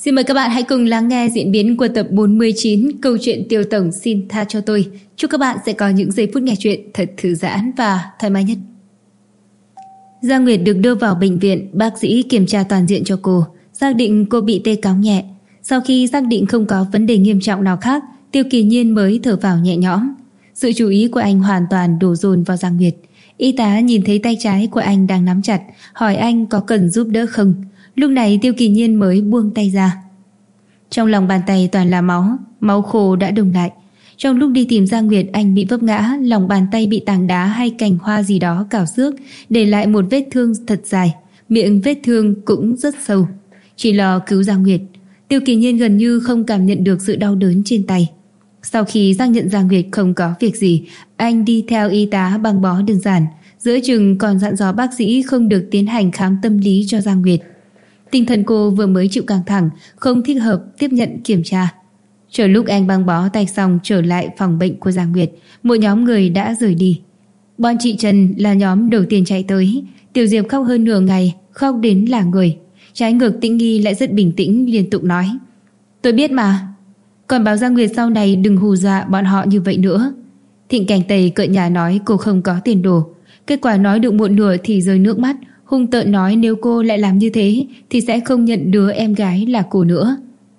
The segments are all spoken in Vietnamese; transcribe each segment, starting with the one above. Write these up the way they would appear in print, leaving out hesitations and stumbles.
Xin mời các bạn hãy cùng lắng nghe diễn biến của tập 49 câu chuyện Tiêu Tổng xin tha cho tôi. Chúc các bạn sẽ có những giây phút nghe chuyện thật thư giãn và thoải mái nhất. Giang Nguyệt được đưa vào bệnh viện, bác sĩ kiểm tra toàn diện cho cô, xác định cô bị tê cáu nhẹ. Sau khi xác định không có vấn đề nghiêm trọng nào khác, Tiêu Kỳ Nhiên mới thở phào nhẹ nhõm. Sự chú ý của anh hoàn toàn đổ dồn vào Giang Nguyệt. Y tá nhìn thấy tay trái của anh đang nắm chặt, hỏi anh có cần giúp đỡ không. Lúc này Tiêu Kỳ Nhiên mới buông tay ra. Trong lòng bàn tay toàn là máu, máu khô đã đông lại. Trong lúc đi tìm Giang Nguyệt, anh bị vấp ngã, lòng bàn tay bị tảng đá hay cành hoa gì đó cào xước, để lại một vết thương thật dài, miệng vết thương cũng rất sâu. Chỉ lo cứu Giang Nguyệt, Tiêu Kỳ Nhiên gần như không cảm nhận được sự đau đớn trên tay. Sau khi xác nhận Giang Nguyệt không có việc gì, anh đi theo y tá băng bó đơn giản, giữa chừng còn dặn dò bác sĩ không được tiến hành khám tâm lý cho Giang Nguyệt. Tinh thần cô vừa mới chịu căng thẳng, không thích hợp tiếp nhận kiểm tra. Chờ lúc anh băng bó tay xong trở lại phòng bệnh của Giang Nguyệt, một nhóm người đã rời đi. Bọn chị Trần là nhóm đầu tiên chạy tới. Tiểu Diệp khóc hơn nửa ngày, khóc đến là người. Trái ngược Tĩnh Nghi lại rất bình tĩnh, liên tục nói: "Tôi biết mà." Còn bảo Giang Nguyệt sau này đừng hù dọa bọn họ như vậy nữa. Thịnh Cảnh Tây cợt nhả nói cô không có tiền đồ. Kết quả nói được một nửa thì rơi nước mắt, hung tợn nói nếu cô lại làm như thế thì sẽ không nhận đứa em gái là cô nữa.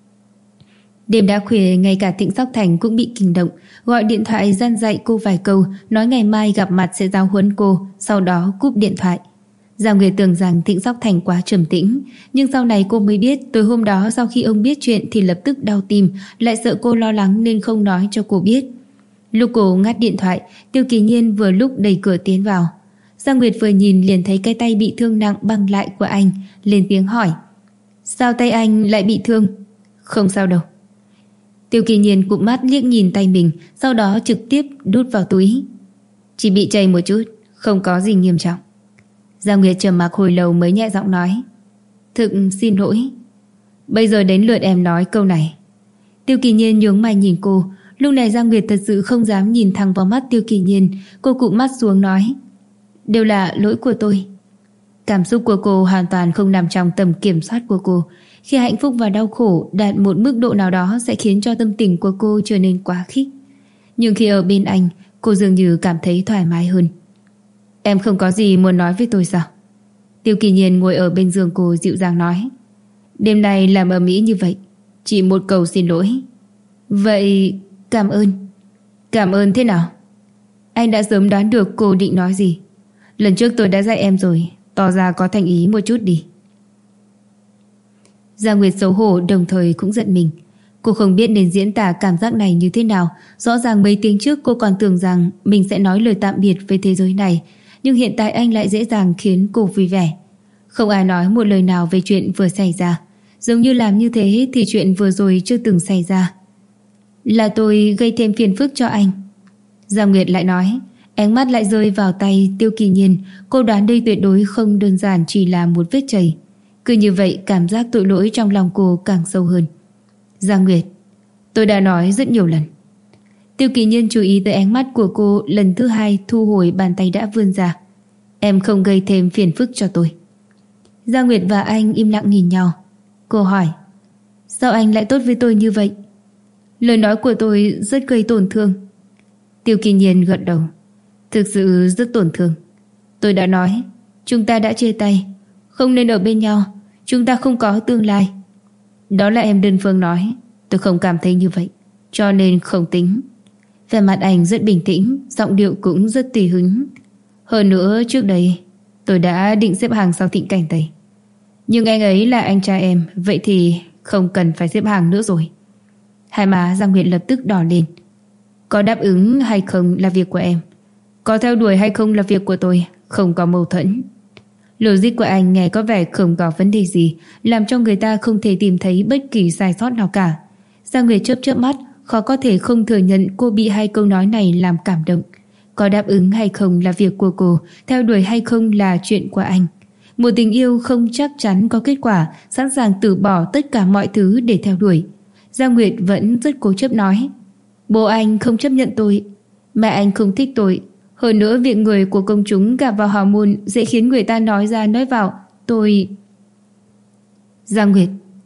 Đêm đã khuya, ngay cả Thịnh Sóc Thành cũng bị kinh động, gọi điện thoại gian dạy cô vài câu, nói ngày mai gặp mặt sẽ giáo huấn cô, sau đó cúp điện thoại. Giang Nguyệt tưởng rằng Thịnh Sóc Thành quá trầm tĩnh, nhưng sau này cô mới biết tối hôm đó sau khi ông biết chuyện thì lập tức đau tim, lại sợ cô lo lắng nên không nói cho cô biết. Lúc cô ngắt điện thoại, Tiêu Kỳ Nhiên vừa lúc đẩy cửa tiến vào. Giang Nguyệt vừa nhìn liền thấy cái tay bị thương nặng băng lại của anh, lên tiếng hỏi: "Sao tay anh lại bị thương?" "Không sao đâu." Tiêu Kỳ Nhiên cụp mắt liếc nhìn tay mình, sau đó trực tiếp đút vào túi. "Chỉ bị chảy một chút, không có gì nghiêm trọng." Giang Nguyệt trầm mặc hồi lâu mới nhẹ giọng nói: "Thực xin lỗi." "Bây giờ đến lượt em nói câu này." Tiêu Kỳ Nhiên nhướng mày nhìn cô. Lúc này Giang Nguyệt thật sự không dám nhìn thẳng vào mắt Tiêu Kỳ Nhiên. Cô cụp mắt xuống nói: "Đều là lỗi của tôi." Cảm xúc của cô hoàn toàn không nằm trong tầm kiểm soát của cô. Khi hạnh phúc và đau khổ đạt một mức độ nào đó sẽ khiến cho tâm tình của cô trở nên quá khích. Nhưng khi ở bên anh, cô dường như cảm thấy thoải mái hơn. "Em không có gì muốn nói với tôi sao?" Tiêu Kỳ Nhiên ngồi ở bên giường cô dịu dàng nói: "Đêm nay làm ầm ĩ như vậy, chỉ một câu xin lỗi." "Vậy cảm ơn." "Cảm ơn thế nào?" Anh đã sớm đoán được cô định nói gì. "Lần trước tôi đã dạy em rồi, tỏ ra có thành ý một chút đi." Giang Nguyệt xấu hổ đồng thời cũng giận mình. Cô không biết nên diễn tả cảm giác này như thế nào. Rõ ràng mấy tiếng trước cô còn tưởng rằng mình sẽ nói lời tạm biệt với thế giới này, nhưng hiện tại anh lại dễ dàng khiến cô vui vẻ. Không ai nói một lời nào về chuyện vừa xảy ra, giống như làm như thế thì chuyện vừa rồi chưa từng xảy ra. "Là tôi gây thêm phiền phức cho anh." Giang Nguyệt lại nói. Ánh mắt lại rơi vào tay Tiêu Kỳ Nhiên. Cô đoán đây tuyệt đối không đơn giản chỉ là một vết chảy. Cứ như vậy cảm giác tội lỗi trong lòng cô càng sâu hơn. "Giang Nguyệt, tôi đã nói rất nhiều lần." Tiêu Kỳ Nhiên chú ý tới ánh mắt của cô, lần thứ hai thu hồi bàn tay đã vươn ra. "Em không gây thêm phiền phức cho tôi." Giang Nguyệt và anh im lặng nhìn nhau. Cô hỏi: "Sao anh lại tốt với tôi như vậy?" "Lời nói của tôi rất gây tổn thương." Tiêu Kỳ Nhiên gật đầu. "Thực sự rất tổn thương. Tôi đã nói, chúng ta đã chia tay, không nên ở bên nhau, chúng ta không có tương lai." "Đó là em đơn phương nói, tôi không cảm thấy như vậy, cho nên không tính." Vẻ mặt anh rất bình tĩnh, giọng điệu cũng rất tùy hứng. "Hơn nữa trước đây tôi đã định xếp hàng sau Thịnh Cảnh Tây, nhưng anh ấy là anh trai em, vậy thì không cần phải xếp hàng nữa rồi." Hai má Giang Nguyệt lập tức đỏ lên. "Có đáp ứng hay không là việc của em, có theo đuổi hay không là việc của tôi, không có mâu thuẫn." Logic của anh nghe có vẻ không có vấn đề gì, làm cho người ta không thể tìm thấy bất kỳ sai sót nào cả. Giang Nguyệt chớp chớp mắt, khó có thể không thừa nhận cô bị hai câu nói này làm cảm động. Có đáp ứng hay không là việc của cô, theo đuổi hay không là chuyện của anh. Một tình yêu không chắc chắn có kết quả, sẵn sàng từ bỏ tất cả mọi thứ để theo đuổi. Giang Nguyệt vẫn rất cố chấp nói: "Bố anh không chấp nhận tôi, mẹ anh không thích tôi. Hơn nữa việc người của công chúng gặp vào hormone dễ khiến người ta nói ra nói vào. Tôi..." "Giang Nguyệt."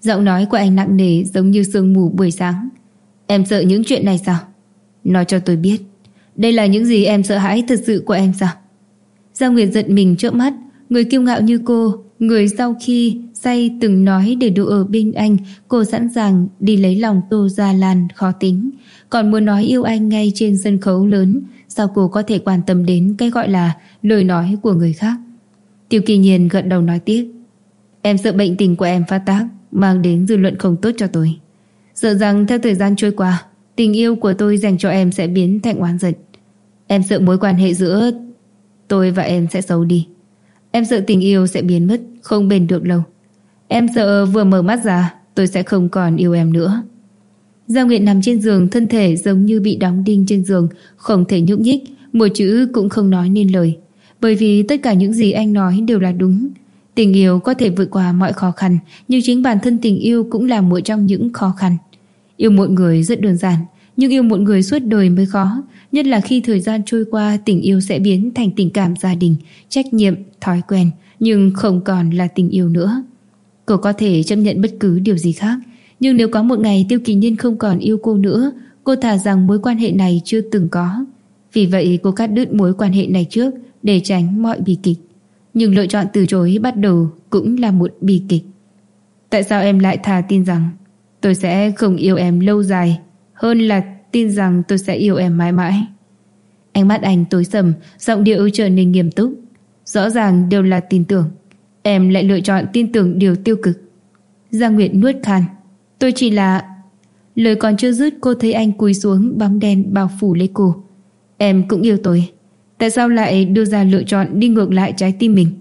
Giọng nói của anh nặng nề giống như sương mù buổi sáng. Em sợ những chuyện này sao? Nói cho tôi biết, đây là những gì em sợ hãi thật sự của em sao? Giang Nguyệt giận mình trợn mắt. Người kiêu ngạo như cô, người sau khi say từng nói để đủ ở bên anh, cô sẵn sàng đi lấy lòng Tô Gia Lan khó tính, còn muốn nói yêu anh ngay trên sân khấu lớn. Sao cô có thể quan tâm đến cái gọi là lời nói của người khác? Tiêu Kỳ Nhiên gật đầu nói tiếp. Em sợ bệnh tình của em phát tác, mang đến dư luận không tốt cho tôi. Sợ rằng theo thời gian trôi qua, tình yêu của tôi dành cho em sẽ biến thành oán giận. Em sợ mối quan hệ giữa tôi và em sẽ xấu đi. Em sợ tình yêu sẽ biến mất, không bền được lâu. Em sợ vừa mở mắt ra tôi sẽ không còn yêu em nữa. Giang Nguyệt nằm trên giường, thân thể giống như bị đóng đinh trên giường, không thể nhúc nhích, một chữ cũng không nói nên lời. Bởi vì tất cả những gì anh nói đều là đúng. Tình yêu có thể vượt qua mọi khó khăn, nhưng chính bản thân tình yêu cũng là một trong những khó khăn. Yêu một người rất đơn giản, nhưng yêu một người suốt đời mới khó. Nhất là khi thời gian trôi qua, tình yêu sẽ biến thành tình cảm gia đình, trách nhiệm, thói quen, nhưng không còn là tình yêu nữa. Cô có thể chấp nhận bất cứ điều gì khác, nhưng nếu có một ngày Tiêu Kỳ Nhiên không còn yêu cô nữa, cô thà rằng mối quan hệ này chưa từng có. Vì vậy cô cắt đứt mối quan hệ này trước để tránh mọi bi kịch. Nhưng lựa chọn từ chối bắt đầu cũng là một bi kịch. Tại sao em lại thà tin rằng tôi sẽ không yêu em lâu dài hơn là tin rằng tôi sẽ yêu em mãi mãi? Ánh mắt anh tối sầm, giọng điệu trở nên nghiêm túc. Rõ ràng đều là tin tưởng, em lại lựa chọn tin tưởng điều tiêu cực. Giang Nguyệt nuốt khan. Tôi chỉ là... Lời còn chưa dứt, cô thấy anh cúi xuống, bóng đen bao phủ lấy cô. Em cũng yêu tôi, tại sao lại đưa ra lựa chọn đi ngược lại trái tim mình?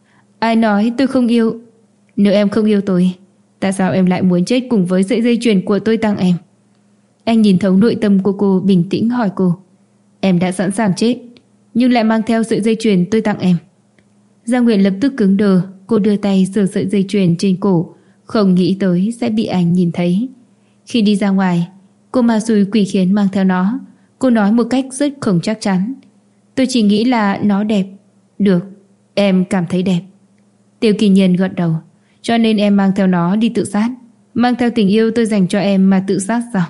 Ai nói tôi không yêu? Nếu em không yêu tôi, tại sao em lại muốn chết cùng với sợi dây chuyền của tôi tặng em? Anh nhìn thấu nội tâm của cô, bình tĩnh hỏi cô. Em đã sẵn sàng chết, nhưng lại mang theo sợi dây chuyền tôi tặng em. Giang Nguyệt lập tức cứng đờ. Cô đưa tay sờ sợi dây chuyền trên cổ, không nghĩ tới sẽ bị anh nhìn thấy. Khi đi ra ngoài, cô ma xui quỷ khiến mang theo nó. Cô nói một cách rất không chắc chắn. Tôi chỉ nghĩ là nó đẹp. Được, em cảm thấy đẹp. Tiêu Kỳ Nhiên gật đầu. Cho nên em mang theo nó đi tự sát, mang theo tình yêu tôi dành cho em mà tự sát sao?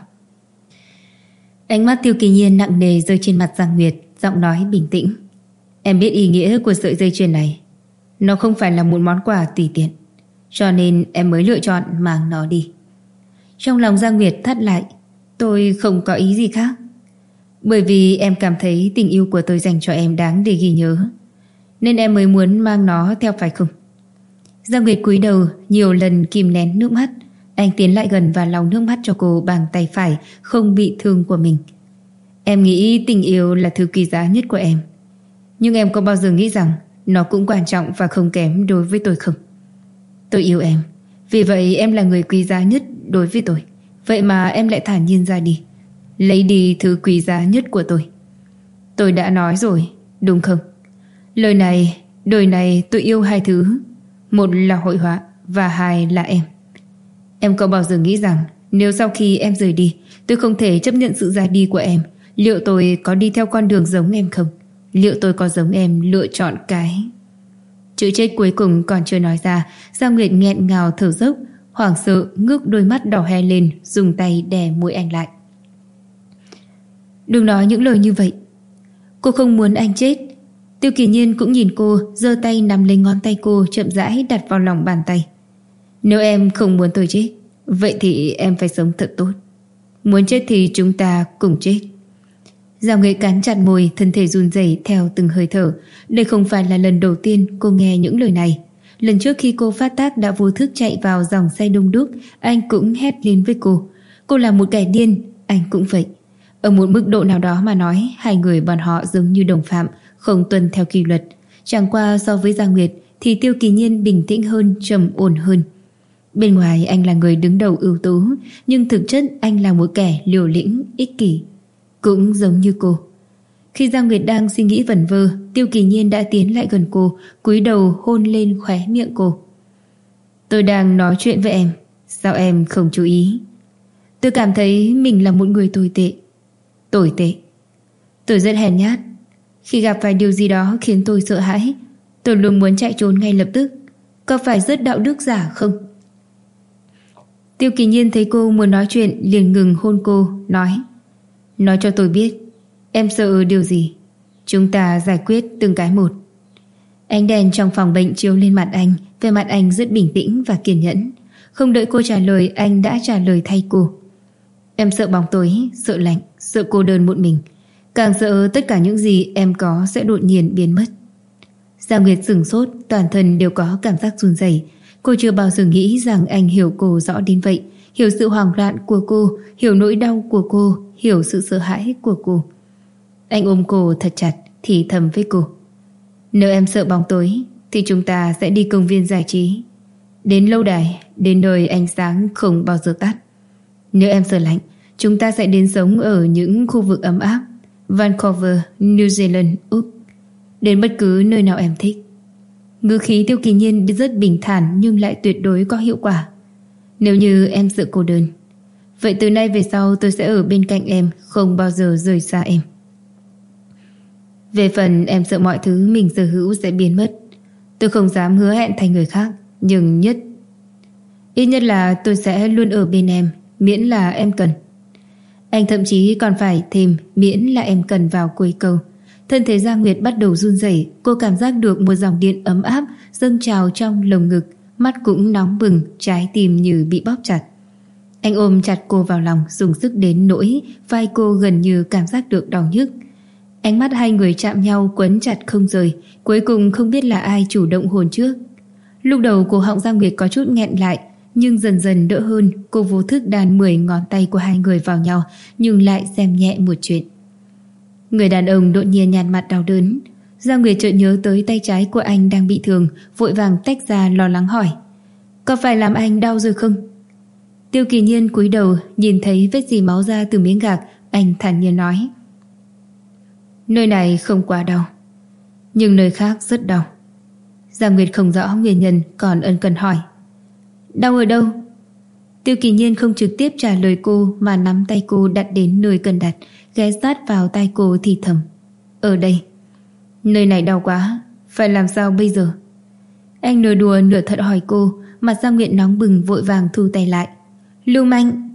Ánh mắt Tiêu Kỳ Nhiên nặng nề rơi trên mặt Giang Nguyệt, giọng nói bình tĩnh. Em biết ý nghĩa của sợi dây chuyền này. Nó không phải là một món quà tùy tiện, cho nên em mới lựa chọn mang nó đi. Trong lòng Giang Nguyệt thắt lại. Tôi không có ý gì khác. Bởi vì em cảm thấy tình yêu của tôi dành cho em đáng để ghi nhớ, nên em mới muốn mang nó theo phải không? Giang Nguyệt cúi đầu, nhiều lần kìm nén nước mắt. Anh tiến lại gần và lau nước mắt cho cô bằng tay phải không bị thương của mình. Em nghĩ tình yêu là thứ quý giá nhất của em, nhưng em có bao giờ nghĩ rằng nó cũng quan trọng và không kém đối với tôi không? Tôi yêu em, vì vậy em là người quý giá nhất đối với tôi. Vậy mà em lại thản nhiên ra đi, lấy đi thứ quý giá nhất của tôi. Tôi đã nói rồi, đúng không? Lời này, đời này tôi yêu hai thứ. Một là hội họa và hai là em. Em có bao giờ nghĩ rằng nếu sau khi em rời đi, tôi không thể chấp nhận sự ra đi của em, liệu tôi có đi theo con đường giống em không? Liệu tôi có giống em lựa chọn cái... Chữ chết cuối cùng còn chưa nói ra, Giang Nguyệt nghẹn ngào thở dốc, hoảng sợ ngước đôi mắt đỏ hoe lên, dùng tay đè mũi anh lại. Đừng nói những lời như vậy. Cô không muốn anh chết. Tiêu Kỳ Nhiên cũng nhìn cô, giơ tay nắm lấy ngón tay cô, chậm rãi đặt vào lòng bàn tay. Nếu em không muốn tôi chết, vậy thì em phải sống thật tốt. Muốn chết thì chúng ta cùng chết. Giang Nguyệt cắn chặt môi, thân thể run rẩy theo từng hơi thở. Đây không phải là lần đầu tiên cô nghe những lời này. Lần trước khi cô phát tác đã vô thức chạy vào dòng xe đông đúc, anh cũng hét lên với cô. Cô là một kẻ điên, anh cũng vậy. Ở một mức độ nào đó mà nói, hai người bọn họ giống như đồng phạm, không tuân theo kỷ luật. Chẳng qua so với Giang Nguyệt thì Tiêu Kỳ Nhiên bình tĩnh hơn, trầm ổn hơn. Bên ngoài anh là người đứng đầu ưu tú, nhưng thực chất anh là một kẻ liều lĩnh, ích kỷ. Cũng giống như cô. Khi Giang Nguyệt đang suy nghĩ vẩn vơ, Tiêu Kỳ Nhiên đã tiến lại gần cô, cúi đầu hôn lên khóe miệng cô. Tôi đang nói chuyện với em, sao em không chú ý? Tôi cảm thấy mình là một người tồi tệ. Tồi tệ? Tôi rất hèn nhát. Khi gặp phải điều gì đó khiến tôi sợ hãi, tôi luôn muốn chạy trốn ngay lập tức. Có phải rất đạo đức giả không? Tiêu Kỳ Nhiên thấy cô muốn nói chuyện liền ngừng hôn cô, nói cho tôi biết em sợ điều gì. Chúng ta giải quyết từng cái một. Ánh đèn trong phòng bệnh chiếu lên mặt anh. Về mặt anh rất bình tĩnh và kiên nhẫn. Không đợi cô trả lời, anh đã trả lời thay cô. Em sợ bóng tối, sợ lạnh, sợ cô đơn một mình. Càng sợ tất cả những gì em có sẽ đột nhiên biến mất. Giang Nguyệt sửng sốt, toàn thân đều có cảm giác run rẩy. Cô chưa bao giờ nghĩ rằng anh hiểu cô rõ đến vậy. Hiểu sự hoảng loạn của cô, hiểu nỗi đau của cô, hiểu sự sợ hãi của cô. Anh ôm cô thật chặt, thì thầm với cô. Nếu em sợ bóng tối thì chúng ta sẽ đi công viên giải trí, đến lâu đài, đến nơi ánh sáng không bao giờ tắt. Nếu em sợ lạnh, chúng ta sẽ đến sống ở những khu vực ấm áp, Vancouver, New Zealand, Úc, đến bất cứ nơi nào em thích. Ngữ khí Tiêu Kỳ Nhiên rất bình thản nhưng lại tuyệt đối có hiệu quả. Nếu như em sợ cô đơn, vậy từ nay về sau tôi sẽ ở bên cạnh em, không bao giờ rời xa em. Về phần em sợ mọi thứ mình sở hữu sẽ biến mất, tôi không dám hứa hẹn thay người khác, nhưng ít nhất là tôi sẽ luôn ở bên em, miễn là em cần. Anh thậm chí còn phải thêm miễn là em cần vào cuối câu. Thân thể Giang Nguyệt bắt đầu run rẩy. Cô cảm giác được một dòng điện ấm áp dâng trào trong lồng ngực, mắt cũng nóng bừng, trái tim như bị bóp chặt. Anh ôm chặt cô vào lòng, dùng sức đến nỗi vai cô gần như cảm giác được đau nhức. Ánh mắt hai người chạm nhau quấn chặt không rời. Cuối cùng không biết là ai chủ động hôn trước. Lúc đầu cổ họng Giang Nguyệt có chút nghẹn lại, nhưng dần dần đỡ hơn. Cô vô thức đan 10 ngón tay của hai người vào nhau, nhưng lại xem nhẹ một chuyện. Người đàn ông đột nhiên nhăn mặt đau đớn. Giang Nguyệt chợt nhớ tới tay trái của anh đang bị thương, vội vàng tách ra lo lắng hỏi. Có phải làm anh đau rồi không? Tiêu Kỳ Nhiên cúi đầu, nhìn thấy vết dì máu ra từ miếng gạc. Anh thản nhiên nói. Nơi này không quá đau, nhưng nơi khác rất đau. Giang Nguyệt không rõ nguyên nhân, còn ân cần hỏi. Đau ở đâu? Tiêu Kỳ Nhiên không trực tiếp trả lời cô, mà nắm tay cô đặt đến nơi cần đặt, ghé sát vào tai cô thì thầm. Ở đây. Nơi này đau quá, phải làm sao bây giờ? Anh nửa đùa nửa thật hỏi cô. Mặt Giang Nguyệt nóng bừng, vội vàng thu tay lại. Lưu manh.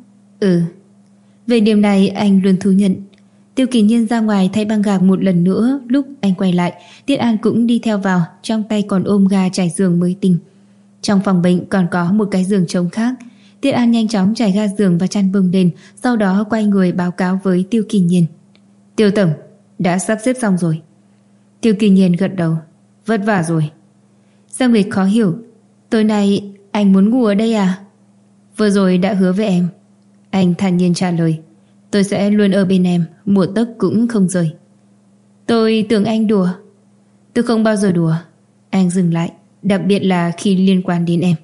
Về điểm này anh luôn thú nhận. Tiêu Kỳ Nhiên ra ngoài thay băng gạc một lần nữa. Lúc anh quay lại, Tiết An cũng đi theo vào, trong tay còn ôm ga trải giường mới tinh. Trong phòng bệnh còn có một cái giường trống khác. Tiết An nhanh chóng trải ga giường và chăn bông lên, sau đó quay người báo cáo với Tiêu Kỳ Nhiên. Tiêu tổng, đã sắp xếp xong rồi. Tiêu Kỳ Nhiên gật đầu. Vất vả rồi. Giang Nguyệt khó hiểu. Tối nay anh muốn ngủ ở đây à? Vừa rồi đã hứa với em. Anh thản nhiên trả lời. Tôi sẽ luôn ở bên em, một tấc cũng không rời. Tôi tưởng anh đùa. Tôi không bao giờ đùa. Anh dừng lại, đặc biệt là khi liên quan đến em.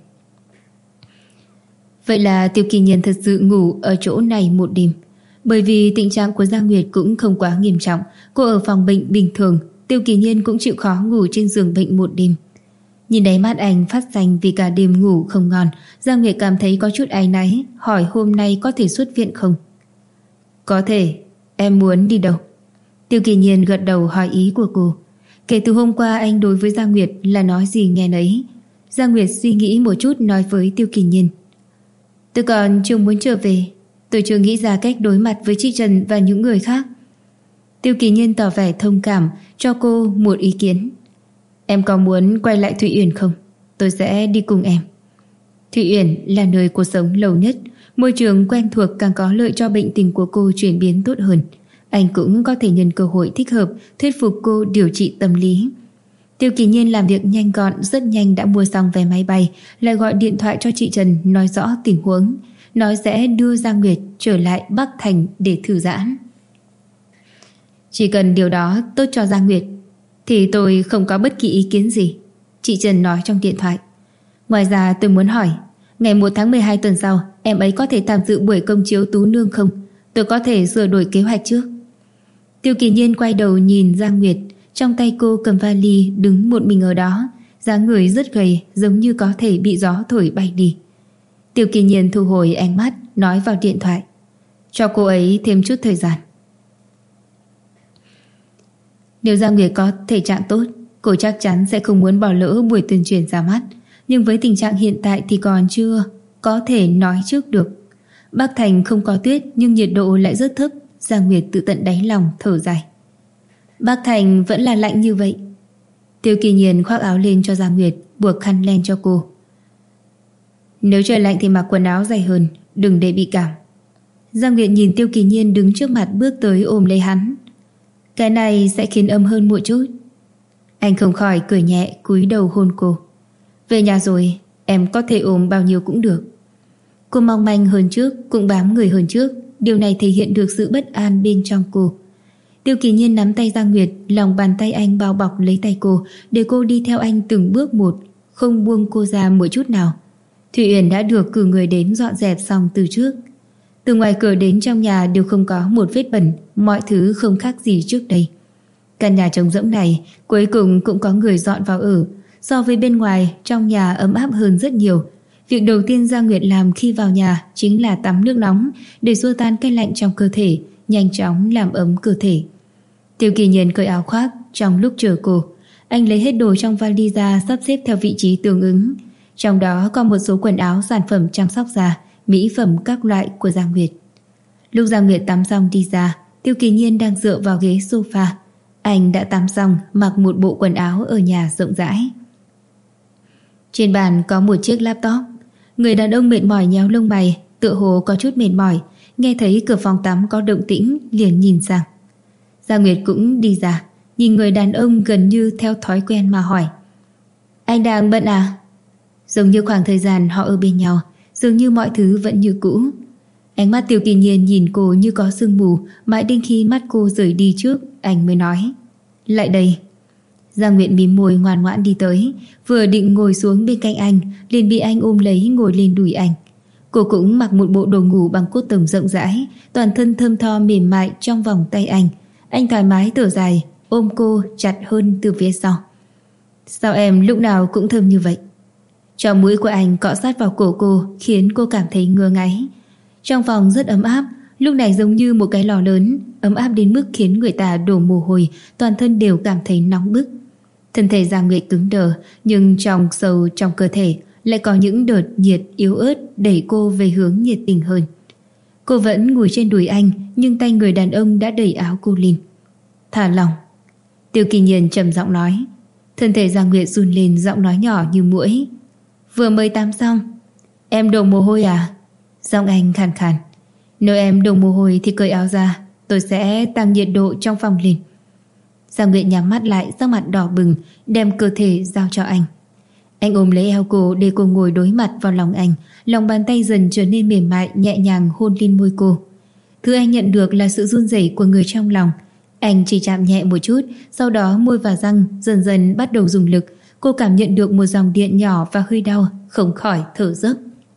Vậy là Tiêu Kỳ Nhiên thật sự ngủ ở chỗ này một đêm. Bởi vì tình trạng của Giang Nguyệt cũng không quá nghiêm trọng, cô ở phòng bệnh bình thường. Tiêu Kỳ Nhiên cũng chịu khó ngủ trên giường bệnh một đêm. Nhìn đáy mắt anh phát xanh vì cả đêm ngủ không ngon, Giang Nguyệt cảm thấy có chút áy náy, hỏi hôm nay có thể xuất viện không. Có thể. Em muốn đi đâu? Tiêu Kỳ Nhiên gật đầu hỏi ý của cô. Kể từ hôm qua anh đối với Giang Nguyệt là nói gì nghe nấy. Giang Nguyệt suy nghĩ một chút nói với Tiêu Kỳ Nhiên. Tôi còn chưa muốn trở về. Tôi chưa nghĩ ra cách đối mặt với chị Trần và những người khác. Tiêu Kỳ Nhiên tỏ vẻ thông cảm, cho cô một ý kiến. Em có muốn quay lại Thụy Uyển không? Tôi sẽ đi cùng em. Thụy Uyển là nơi cô sống lâu nhất, môi trường quen thuộc càng có lợi cho bệnh tình của cô chuyển biến tốt hơn. Anh cũng có thể nhân cơ hội thích hợp thuyết phục cô điều trị tâm lý. Tiêu Kỳ Nhiên làm việc nhanh gọn, rất nhanh đã mua xong vé máy bay, lại gọi điện thoại cho chị Trần nói rõ tình huống, nói sẽ đưa Giang Nguyệt trở lại Bắc Thành để thư giãn. Chỉ cần điều đó tốt cho Giang Nguyệt thì tôi không có bất kỳ ý kiến gì, chị Trần nói trong điện thoại. Ngoài ra tôi muốn hỏi, ngày 1 tháng 12 tuần sau em ấy có thể tham dự buổi công chiếu Tú Nương không? Tôi có thể sửa đổi kế hoạch trước. Tiêu Kỳ Nhiên quay đầu nhìn Giang Nguyệt, trong tay cô cầm vali đứng một mình ở đó, dáng người rất gầy, giống như có thể bị gió thổi bay đi. Tiêu Kỳ Nhiên thu hồi ánh mắt, nói vào điện thoại. Cho cô ấy thêm chút thời gian. Nếu Giang Nguyệt có thể trạng tốt, cô chắc chắn sẽ không muốn bỏ lỡ buổi tuyên truyền ra mắt. Nhưng với tình trạng hiện tại thì còn chưa. có thể nói trước được. Bắc Thành không có tuyết nhưng nhiệt độ lại rất thấp. Giang Nguyệt tự tận đáy lòng thở dài. Bắc Thành vẫn là lạnh như vậy. Tiêu Kỳ Nhiên khoác áo lên cho Giang Nguyệt, buộc khăn len cho cô. Nếu trời lạnh thì mặc quần áo dày hơn, đừng để bị cảm. Giang Nguyệt nhìn Tiêu Kỳ Nhiên đứng trước mặt bước tới ôm lấy hắn. Cái này sẽ khiến ấm hơn một chút. Anh không khỏi cười nhẹ, cúi đầu hôn cô. Về nhà rồi, em có thể ôm bao nhiêu cũng được. Cô mong manh hơn trước, cũng bám người hơn trước. Điều này thể hiện được sự bất an bên trong cô. Tiêu Kỳ Nhiên nắm tay Giang Nguyệt, lòng bàn tay anh bao bọc lấy tay cô, để cô đi theo anh từng bước một, không buông cô ra một chút nào. Thụy Uyển đã được cử người đến dọn dẹp xong từ trước. Từ ngoài cửa đến trong nhà đều không có một vết bẩn, mọi thứ không khác gì trước đây. Căn nhà trống rỗng này cuối cùng cũng có người dọn vào ở. So với bên ngoài, trong nhà ấm áp hơn rất nhiều. Việc đầu tiên Giang Nguyệt làm khi vào nhà chính là tắm nước nóng để xua tan cái lạnh trong cơ thể, nhanh chóng làm ấm cơ thể. Tiêu Kỳ Nhiên cởi áo khoác. Trong lúc chờ cô, anh lấy hết đồ trong vali ra, sắp xếp theo vị trí tương ứng. Trong đó có một số quần áo, sản phẩm chăm sóc da, mỹ phẩm các loại của Giang Nguyệt. Lúc Giang Nguyệt tắm xong đi ra, Tiêu Kỳ Nhiên đang dựa vào ghế sofa. Anh đã tắm xong, mặc một bộ quần áo ở nhà rộng rãi. Trên bàn có một chiếc laptop. Người đàn ông mệt mỏi nhéo lông mày, tựa hồ có chút mệt mỏi. Nghe thấy cửa phòng tắm có động tĩnh, liền nhìn sang. Giang Nguyệt cũng đi ra, nhìn người đàn ông gần như theo thói quen mà hỏi. Anh đang bận à? Giống như khoảng thời gian họ ở bên nhau, dường như mọi thứ vẫn như cũ. Ánh mắt Tiêu Kỳ Nhiên nhìn cô như có sương mù, mãi đến khi mắt cô rời đi trước, anh mới nói. Lại đây. Giang Nguyệt mím môi ngoan ngoãn đi tới, vừa định ngồi xuống bên cạnh anh, liền bị anh ôm lấy ngồi lên đùi anh. Cô cũng mặc một bộ đồ ngủ bằng cốt tông rộng rãi, toàn thân thơm tho mềm mại trong vòng tay anh. Anh thoải mái thở dài, ôm cô chặt hơn từ phía sau. Sao em lúc nào cũng thơm như vậy? Trong mũi của anh cọ sát vào cổ cô, khiến cô cảm thấy ngứa ngáy. Trong phòng rất ấm áp, lúc này giống như một cái lò lớn, ấm áp đến mức khiến người ta đổ mồ hôi, toàn thân đều cảm thấy nóng bức. Thân thể Giang Nguyệt cứng đờ, nhưng trong sâu trong cơ thể lại có những đợt nhiệt yếu ớt đẩy cô về hướng nhiệt tình hơn. Cô vẫn ngồi trên đùi anh, nhưng tay người đàn ông đã đẩy áo cô lên. Thả lỏng. Tiêu Kỳ Nhiên trầm giọng nói. Thân thể Giang Nguyệt run lên, giọng nói nhỏ như muỗi. Vừa mới tắm xong. Em đổ mồ hôi à? Giọng anh khàn khàn. Nếu em đổ mồ hôi thì cởi áo ra, tôi sẽ tăng nhiệt độ trong phòng lên. Giang Nguyệt nhắm mắt lại, sắc mặt đỏ bừng, đem cơ thể giao cho anh. Anh ôm lấy eo cô để cô ngồi đối mặt vào lòng anh, lòng bàn tay dần trở nên mềm mại, nhẹ nhàng hôn lên môi cô. Thứ anh nhận được là sự run rẩy của người trong lòng. Anh chỉ chạm nhẹ một chút, sau đó môi và răng dần dần bắt đầu dùng lực. Cô cảm nhận được một dòng điện nhỏ và hơi đau, không khỏi thở dốc.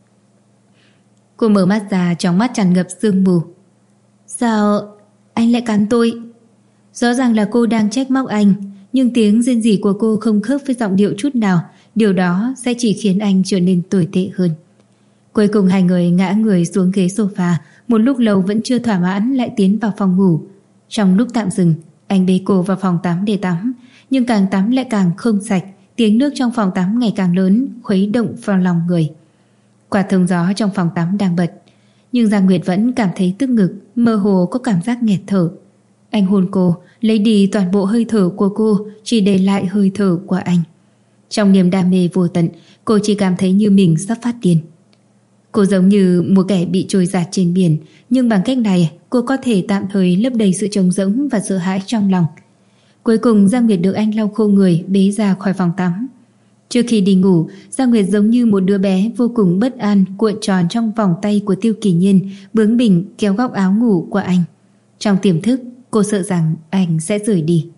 Cô mở mắt ra, trong mắt tràn ngập sương mù. Sao anh lại cắn tôi? Rõ ràng là cô đang trách móc anh, nhưng tiếng rên rỉ của cô không khớp với giọng điệu chút nào. Điều đó sẽ chỉ khiến anh trở nên tồi tệ hơn. Cuối cùng hai người ngã người xuống ghế sofa. Một lúc lâu vẫn chưa thỏa mãn, lại tiến vào phòng ngủ. Trong lúc tạm dừng, anh bế cô vào phòng tắm để tắm. Nhưng càng tắm lại càng không sạch. Tiếng nước trong phòng tắm ngày càng lớn, khuấy động vào lòng người. Quạt thông gió trong phòng tắm đang bật, nhưng Giang Nguyệt vẫn cảm thấy tức ngực, mơ hồ có cảm giác nghẹt thở. Anh hôn cô, lấy đi toàn bộ hơi thở của cô, chỉ để lại hơi thở của anh. Trong niềm đam mê vô tận, cô chỉ cảm thấy như mình sắp phát điên. Cô giống như một kẻ bị trôi dạt trên biển, nhưng bằng cách này cô có thể tạm thời lấp đầy sự trống rỗng và sợ hãi trong lòng. Cuối cùng Giang Nguyệt được anh lau khô người, bế ra khỏi phòng tắm. Trước khi đi ngủ, Giang Nguyệt giống như một đứa bé vô cùng bất an, cuộn tròn trong vòng tay của Tiêu Kỳ Nhiên, bướng bỉnh kéo góc áo ngủ của anh. Trong tiềm thức, cô sợ rằng anh sẽ rời đi.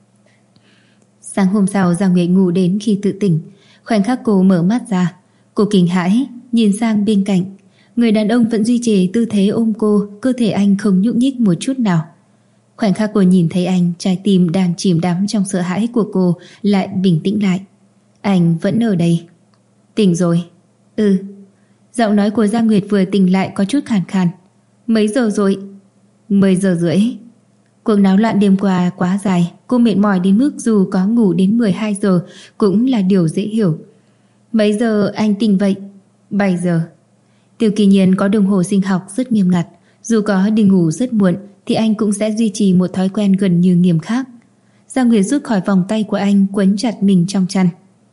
Sáng hôm sau, Giang Nguyệt ngủ đến khi tự tỉnh. Khoảnh khắc cô mở mắt ra, cô kinh hãi nhìn sang bên cạnh. Người đàn ông vẫn duy trì tư thế ôm cô, cơ thể anh không nhúc nhích một chút nào. Khoảnh khắc cô nhìn thấy anh, trái tim đang chìm đắm trong sợ hãi của cô lại bình tĩnh lại. Anh vẫn ở đây. Tỉnh rồi? Ừ. Giọng nói của Giang Nguyệt vừa tỉnh lại có chút khàn khàn. Mấy giờ rồi? 10 giờ rưỡi. Cuộc náo loạn đêm qua quá dài, cô mệt mỏi đến mức dù có ngủ đến 12 giờ cũng là điều dễ hiểu. Mấy giờ anh tỉnh vậy? 7 giờ. Tiêu Kỳ Nhiên có đồng hồ sinh học rất nghiêm ngặt, dù có đi ngủ rất muộn thì anh cũng sẽ duy trì một thói quen gần như nghiêm khắc. Giang Nguyệt rút khỏi vòng tay của anh, quấn chặt mình trong chăn.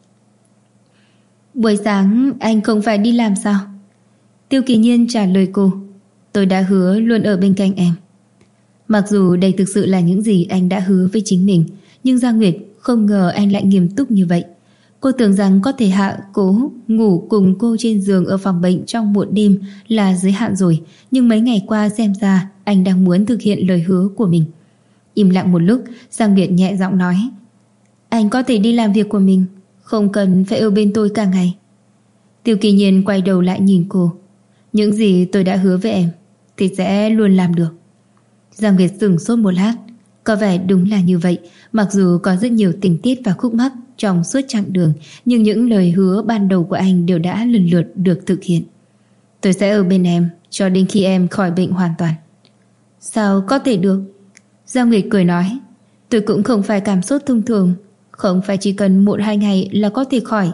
Buổi sáng anh không phải đi làm sao? Tiêu Kỳ Nhiên trả lời cô. Tôi đã hứa luôn ở bên cạnh em. Mặc dù đây thực sự là những gì anh đã hứa với chính mình, nhưng Giang Nguyệt không ngờ anh lại nghiêm túc như vậy. Cô tưởng rằng có thể hạ cố ngủ cùng cô trên giường ở phòng bệnh trong một đêm là giới hạn rồi, nhưng mấy ngày qua xem ra anh đang muốn thực hiện lời hứa của mình. Im lặng một lúc, Giang Nguyệt nhẹ giọng nói: Anh có thể đi làm việc của mình, không cần phải ở bên tôi cả ngày. Tiêu Kỳ Nhiên quay đầu lại nhìn cô. Những gì tôi đã hứa với em thì sẽ luôn làm được. Giang Nguyệt sửng sốt một lát. Có vẻ đúng là như vậy. Mặc dù có rất nhiều tình tiết và khúc mắc trong suốt chặng đường, nhưng những lời hứa ban đầu của anh đều đã lần lượt được thực hiện. Tôi sẽ ở bên em cho đến khi em khỏi bệnh hoàn toàn. Sao có thể được? Giang Nguyệt cười nói: Tôi cũng không phải cảm sốt thông thường, không phải chỉ cần 1-2 ngày là có thể khỏi.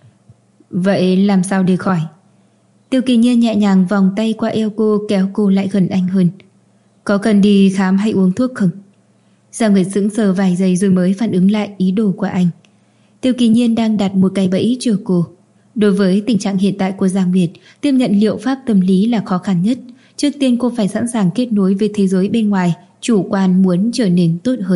Vậy làm sao để khỏi? Tiêu Kỳ Nhiên nhẹ nhàng vòng tay qua eo cô, kéo cô lại gần anh hơn. Có cần đi khám hay uống thuốc không? Giang Nguyệt sững sờ vài giây rồi mới phản ứng lại ý đồ của anh. Tiêu Kỳ Nhiên đang đặt một cái bẫy chờ cô. Đối với tình trạng hiện tại của Giang Nguyệt, tiếp nhận liệu pháp tâm lý là khó khăn nhất. Trước tiên cô phải sẵn sàng kết nối với thế giới bên ngoài, chủ quan muốn trở nên tốt hơn.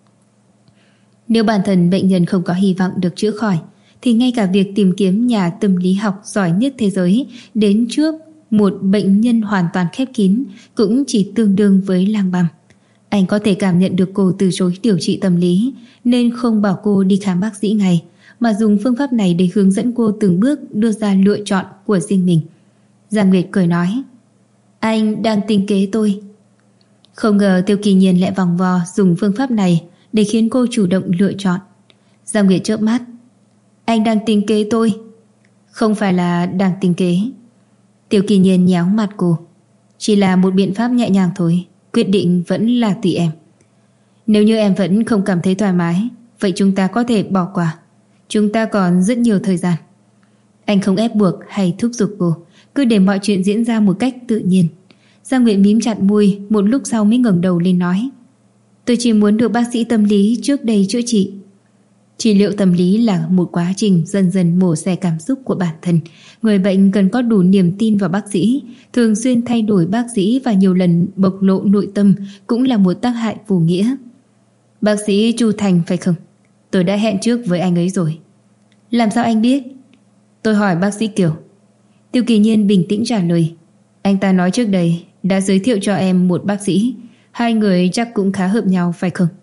Nếu bản thân bệnh nhân không có hy vọng được chữa khỏi, thì ngay cả việc tìm kiếm nhà tâm lý học giỏi nhất thế giới đến trước một bệnh nhân hoàn toàn khép kín cũng chỉ tương đương với lang băm. Anh có thể cảm nhận được cô từ chối điều trị tâm lý, nên không bảo cô đi khám bác sĩ ngay, mà dùng phương pháp này để hướng dẫn cô từng bước đưa ra lựa chọn của riêng mình. Giang Nguyệt cười nói: Anh đang tính kế tôi. Không ngờ Tiêu Kỳ Nhiên lại vòng vo dùng phương pháp này để khiến cô chủ động lựa chọn. Giang Nguyệt chớp mắt: Anh đang tính kế tôi? Không phải là đang tính kế. Tiêu Kỳ Nhiên nhéo mặt cô. Chỉ là một biện pháp nhẹ nhàng thôi, quyết định vẫn là tùy em. Nếu như em vẫn không cảm thấy thoải mái, vậy chúng ta có thể bỏ qua. Chúng ta còn rất nhiều thời gian. Anh không ép buộc hay thúc giục cô, cứ để mọi chuyện diễn ra một cách tự nhiên. Giang Nguyệt mím chặt môi, một lúc sau mới ngẩng đầu lên nói: Tôi chỉ muốn được bác sĩ tâm lý trước đây chữa trị. Trị liệu tâm lý là một quá trình dần dần mổ xẻ cảm xúc của bản thân. Người bệnh cần có đủ niềm tin vào bác sĩ. Thường xuyên thay đổi bác sĩ và nhiều lần bộc lộ nội tâm cũng là một tác hại vô nghĩa. Bác sĩ Chu Thành phải không? Tôi đã hẹn trước với anh ấy rồi. Làm sao anh biết? Tôi hỏi bác sĩ Kiều. Tiêu Kỳ Nhiên bình tĩnh trả lời: Anh ta nói trước đây đã giới thiệu cho em một bác sĩ. Hai người chắc cũng khá hợp nhau phải không?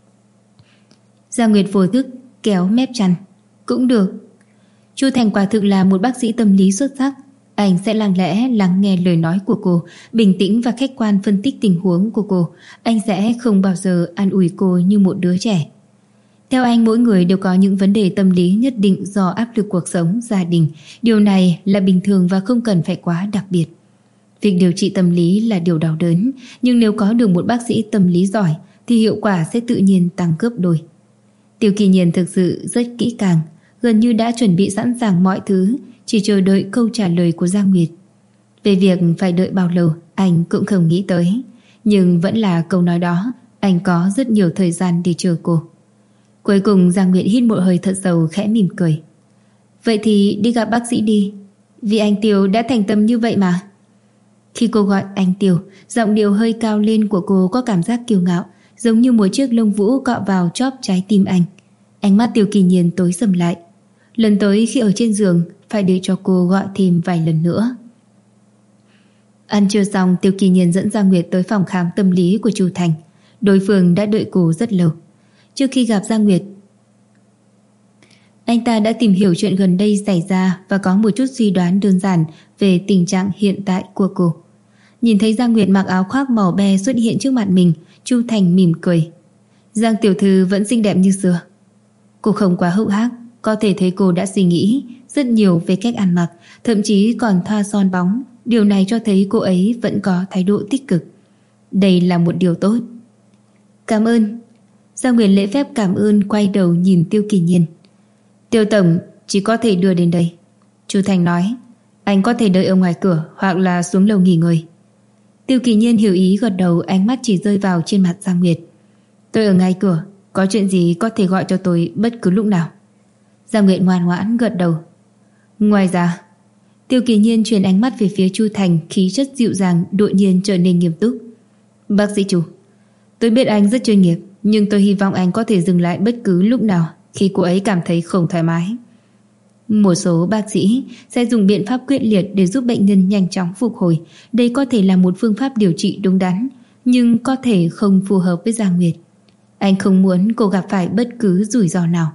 Giang Nguyệt vô thức kéo mép chăn. Cũng được. Chu Thành quả thực là một bác sĩ tâm lý xuất sắc. Anh sẽ lặng lẽ lắng nghe lời nói của cô, bình tĩnh và khách quan phân tích tình huống của cô. Anh sẽ không bao giờ an ủi cô như một đứa trẻ. Theo anh, mỗi người đều có những vấn đề tâm lý nhất định do áp lực cuộc sống, gia đình. Điều này là bình thường và không cần phải quá đặc biệt. Việc điều trị tâm lý là điều đau đớn, nhưng nếu có được một bác sĩ tâm lý giỏi thì hiệu quả sẽ tự nhiên tăng gấp đôi. Tiêu Kỳ Nhiên thực sự rất kỹ càng, gần như đã chuẩn bị sẵn sàng mọi thứ, chỉ chờ đợi câu trả lời của Giang Nguyệt. Về việc phải đợi bao lâu, anh cũng không nghĩ tới, nhưng vẫn là câu nói đó, anh có rất nhiều thời gian để chờ cô. Cuối cùng Giang Nguyệt hít một hơi thật sâu, khẽ mỉm cười. Vậy thì đi gặp bác sĩ đi, vì anh Tiêu đã thành tâm như vậy mà. Khi cô gọi anh Tiêu, giọng điệu hơi cao lên của cô có cảm giác kiêu ngạo, giống như một chiếc lông vũ cọ vào chóp trái tim anh. Ánh mắt Tiêu Kỳ Nhiên tối sầm lại. Lần tới khi ở trên giường phải để cho cô gọi thêm vài lần nữa. Ăn trưa xong, Tiêu Kỳ Nhiên dẫn Giang Nguyệt tới phòng khám tâm lý của Chu Thành. Đối phương đã đợi cô rất lâu. Trước khi gặp Giang Nguyệt, anh ta đã tìm hiểu chuyện gần đây xảy ra và có một chút suy đoán đơn giản về tình trạng hiện tại của cô. Nhìn thấy Giang Nguyệt mặc áo khoác màu be xuất hiện trước mặt mình, Chu Thành mỉm cười. Giang tiểu thư vẫn xinh đẹp như xưa. Cô không quá hậu hắc, có thể thấy cô đã suy nghĩ rất nhiều về cách ăn mặc, thậm chí còn thoa son bóng. Điều này cho thấy cô ấy vẫn có thái độ tích cực. Đây là một điều tốt. Cảm ơn. Giang Nguyệt lễ phép cảm ơn, quay đầu nhìn Tiêu Kỳ Nhiên. Tiêu tổng chỉ có thể đưa đến đây. Chu Thành nói. Anh có thể đợi ở ngoài cửa hoặc là xuống lầu nghỉ ngơi. Tiêu Kỳ Nhiên hiểu ý gật đầu, ánh mắt chỉ rơi vào trên mặt Giang Nguyệt. Tôi ở ngay cửa, có chuyện gì có thể gọi cho tôi bất cứ lúc nào. Giang Nguyệt ngoan ngoãn gật đầu. Ngoài ra, Tiêu Kỳ Nhiên chuyển ánh mắt về phía Chu Thành, khí chất dịu dàng đột nhiên trở nên nghiêm túc. Bác sĩ Chu, tôi biết anh rất chuyên nghiệp, nhưng tôi hy vọng anh có thể dừng lại bất cứ lúc nào khi cô ấy cảm thấy không thoải mái. Một số bác sĩ sẽ dùng biện pháp quyết liệt để giúp bệnh nhân nhanh chóng phục hồi. Đây có thể là một phương pháp điều trị đúng đắn, nhưng có thể không phù hợp với Giang Nguyệt. Anh không muốn cô gặp phải bất cứ rủi ro nào.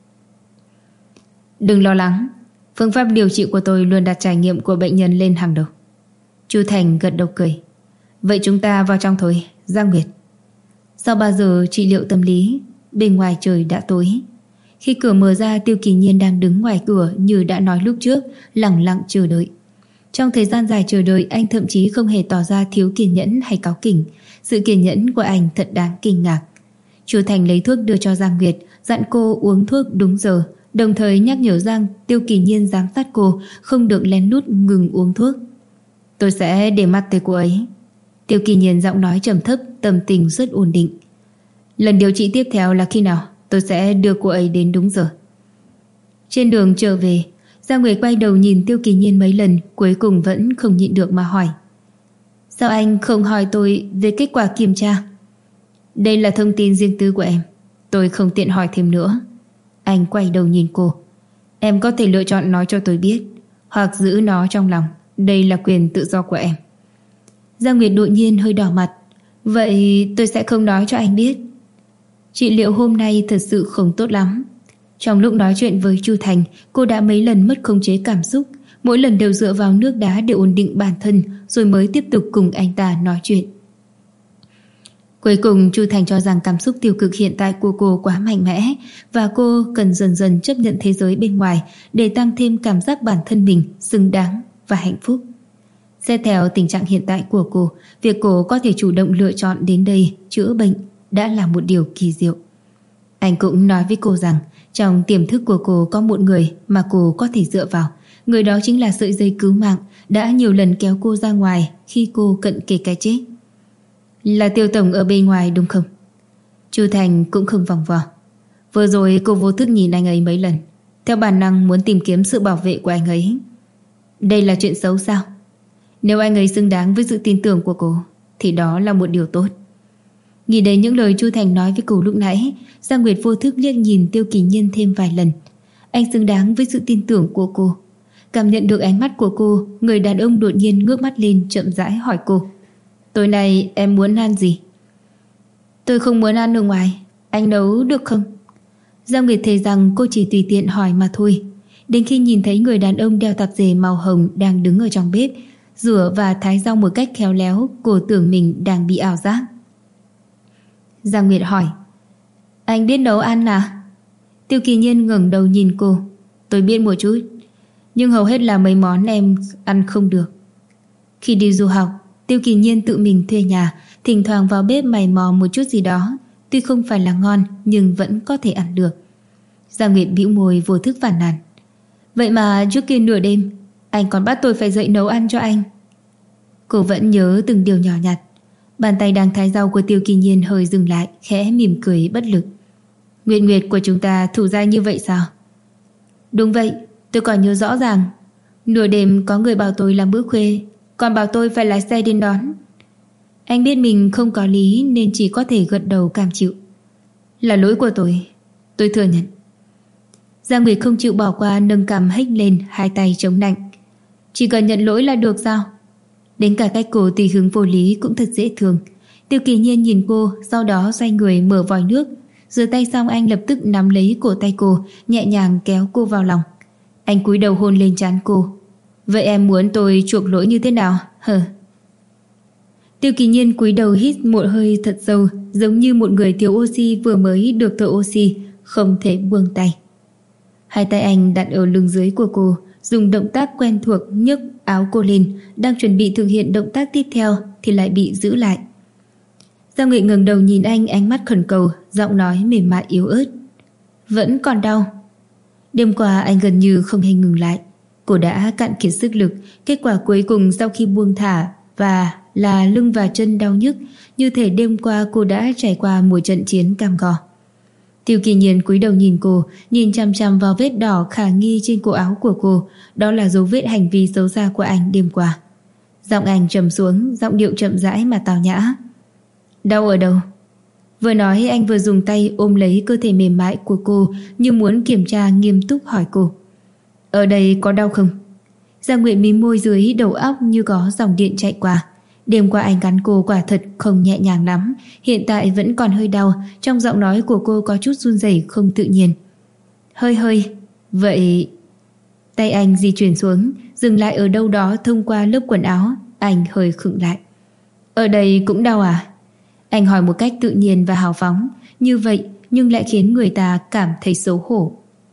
Đừng lo lắng, phương pháp điều trị của tôi luôn đặt trải nghiệm của bệnh nhân lên hàng đầu. Chu Thành gật đầu cười. Vậy chúng ta vào trong thôi, Giang Nguyệt. Sau 3 giờ trị liệu tâm lý, bên ngoài trời đã tối. Khi cửa mở ra, Tiêu Kỳ Nhiên đang đứng ngoài cửa như đã nói lúc trước, lặng lặng chờ đợi. Trong thời gian dài chờ đợi, anh thậm chí không hề tỏ ra thiếu kiên nhẫn hay cáu kỉnh. Sự kiên nhẫn của anh thật đáng kinh ngạc. Chu Thành lấy thuốc đưa cho Giang Nguyệt, dặn cô uống thuốc đúng giờ, đồng thời nhắc nhở Tiêu Kỳ Nhiên giám sát cô, không được lén lút ngừng uống thuốc. Tôi sẽ để mắt tới cô ấy. Tiêu Kỳ Nhiên giọng nói trầm thấp, tâm tình rất ổn định. Lần điều trị tiếp theo là khi nào? Tôi sẽ đưa cô ấy đến đúng giờ. Trên đường trở về, Giang Nguyệt quay đầu nhìn Tiêu Kỳ Nhiên mấy lần, cuối cùng vẫn không nhịn được mà hỏi. Sao anh không hỏi tôi về kết quả kiểm tra? Đây là thông tin riêng tư của em, tôi không tiện hỏi thêm nữa. Anh quay đầu nhìn cô. Em có thể lựa chọn nói cho tôi biết, hoặc giữ nó trong lòng. Đây là quyền tự do của em. Giang Nguyệt đột nhiên hơi đỏ mặt. Vậy tôi sẽ không nói cho anh biết. Trị liệu hôm nay thật sự không tốt lắm. Trong lúc nói chuyện với Chu Thành, cô đã mấy lần mất khống chế cảm xúc. Mỗi lần đều dựa vào nước đá để ổn định bản thân, rồi mới tiếp tục cùng anh ta nói chuyện. Cuối cùng Chu Thành cho rằng cảm xúc tiêu cực hiện tại của cô quá mạnh mẽ, và cô cần dần dần chấp nhận thế giới bên ngoài để tăng thêm cảm giác bản thân mình xứng đáng và hạnh phúc. Xét theo tình trạng hiện tại của cô, việc cô có thể chủ động lựa chọn đến đây chữa bệnh đã là một điều kỳ diệu. Anh cũng nói với cô rằng trong tiềm thức của cô có một người mà cô có thể dựa vào. Người đó chính là sợi dây cứu mạng đã nhiều lần kéo cô ra ngoài khi cô cận kề cái chết. Là Tiêu tổng ở bên ngoài đúng không? Chu Thành cũng không vòng vo. Vừa rồi cô vô thức nhìn anh ấy mấy lần, theo bản năng muốn tìm kiếm sự bảo vệ của anh ấy. Đây là chuyện xấu sao? Nếu anh ấy xứng đáng với sự tin tưởng của cô thì đó là một điều tốt. Nghĩ đến những lời Chu Thành nói với cô lúc nãy, Giang Nguyệt vô thức liếc nhìn Tiêu Kỳ Nhiên thêm vài lần. Anh xứng đáng với sự tin tưởng của cô. Cảm nhận được ánh mắt của cô, người đàn ông đột nhiên ngước mắt lên, chậm rãi hỏi cô. Tối nay em muốn ăn gì? Tôi không muốn ăn ở ngoài, anh nấu được không? Giang Nguyệt thấy rằng cô chỉ tùy tiện hỏi mà thôi. Đến khi nhìn thấy người đàn ông đeo tạp dề màu hồng đang đứng ở trong bếp, rửa và thái rau một cách khéo léo, cô tưởng mình đang bị ảo giác. Giang Nguyệt hỏi, anh biết nấu ăn à? Tiêu Kỳ Nhiên ngẩng đầu nhìn cô. Tôi biết một chút, nhưng hầu hết là mấy món em ăn không được. Khi đi du học, Tiêu Kỳ Nhiên tự mình thuê nhà, thỉnh thoảng vào bếp mày mò một chút gì đó. Tuy không phải là ngon, nhưng vẫn có thể ăn được. Giang Nguyệt bĩu môi vô thức phản nàn. Vậy mà trước kia nửa đêm anh còn bắt tôi phải dậy nấu ăn cho anh. Cô vẫn nhớ từng điều nhỏ nhặt. Bàn tay đang thái rau của Tiêu Kỳ Nhiên hơi dừng lại, khẽ mỉm cười bất lực. Nguyệt Nguyệt của chúng ta thủ dai như vậy sao? Đúng vậy, tôi còn nhớ rõ ràng. Nửa đêm có người bảo tôi làm bữa khuya, còn bảo tôi phải lái xe đến đón. Anh biết mình không có lý nên chỉ có thể gật đầu cam chịu. Là lỗi của tôi thừa nhận. Giang Nguyệt không chịu bỏ qua, nâng cằm hếch lên, hai tay chống nạnh. Chỉ cần nhận lỗi là được sao? Đến cả cách cô tùy hứng vô lý cũng thật dễ thương. Tiêu Kỳ Nhiên nhìn cô, sau đó xoay người mở vòi nước. Rửa tay xong anh lập tức nắm lấy cổ tay cô, nhẹ nhàng kéo cô vào lòng. Anh cúi đầu hôn lên trán cô. Vậy em muốn tôi chuộc lỗi như thế nào hả? Tiêu Kỳ Nhiên cúi đầu hít một hơi thật sâu, giống như một người thiếu oxy vừa mới được thở oxy, không thể buông tay. Hai tay anh đặt ở lưng dưới của cô, dùng động tác quen thuộc nhấc áo cô lên, đang chuẩn bị thực hiện động tác tiếp theo thì lại bị giữ lại. Giang Nguyệt ngẩng đầu nhìn anh, ánh mắt khẩn cầu, giọng nói mềm mại yếu ớt. Vẫn còn đau. Đêm qua anh gần như không hề ngừng lại. Cô đã cạn kiệt sức lực. Kết quả cuối cùng sau khi buông thả và là lưng và chân đau nhức, như thể đêm qua cô đã trải qua một trận chiến cam go. Tiêu Kỳ Nhiên cúi đầu nhìn cô, nhìn chằm chằm vào vết đỏ khả nghi trên cổ áo của cô. Đó là dấu vết hành vi xấu xa của anh đêm qua. Giọng anh trầm xuống, giọng điệu chậm rãi mà tào nhã. Đau ở đâu? Vừa nói anh vừa dùng tay ôm lấy cơ thể mềm mại của cô, như muốn kiểm tra nghiêm túc hỏi cô. Ở đây có đau không? Giang Nguyệt mím môi, dưới đầu óc như có dòng điện chạy qua. Đêm qua anh cắn cô quả thật không nhẹ nhàng lắm, hiện tại vẫn còn hơi đau. Trong giọng nói của cô có chút run rẩy không tự nhiên. Hơi. Vậy... Tay anh di chuyển xuống, dừng lại ở đâu đó thông qua lớp quần áo. Anh hơi khựng lại. Ở đây cũng đau à? Anh hỏi một cách tự nhiên và hào phóng, như vậy nhưng lại khiến người ta cảm thấy xấu hổ.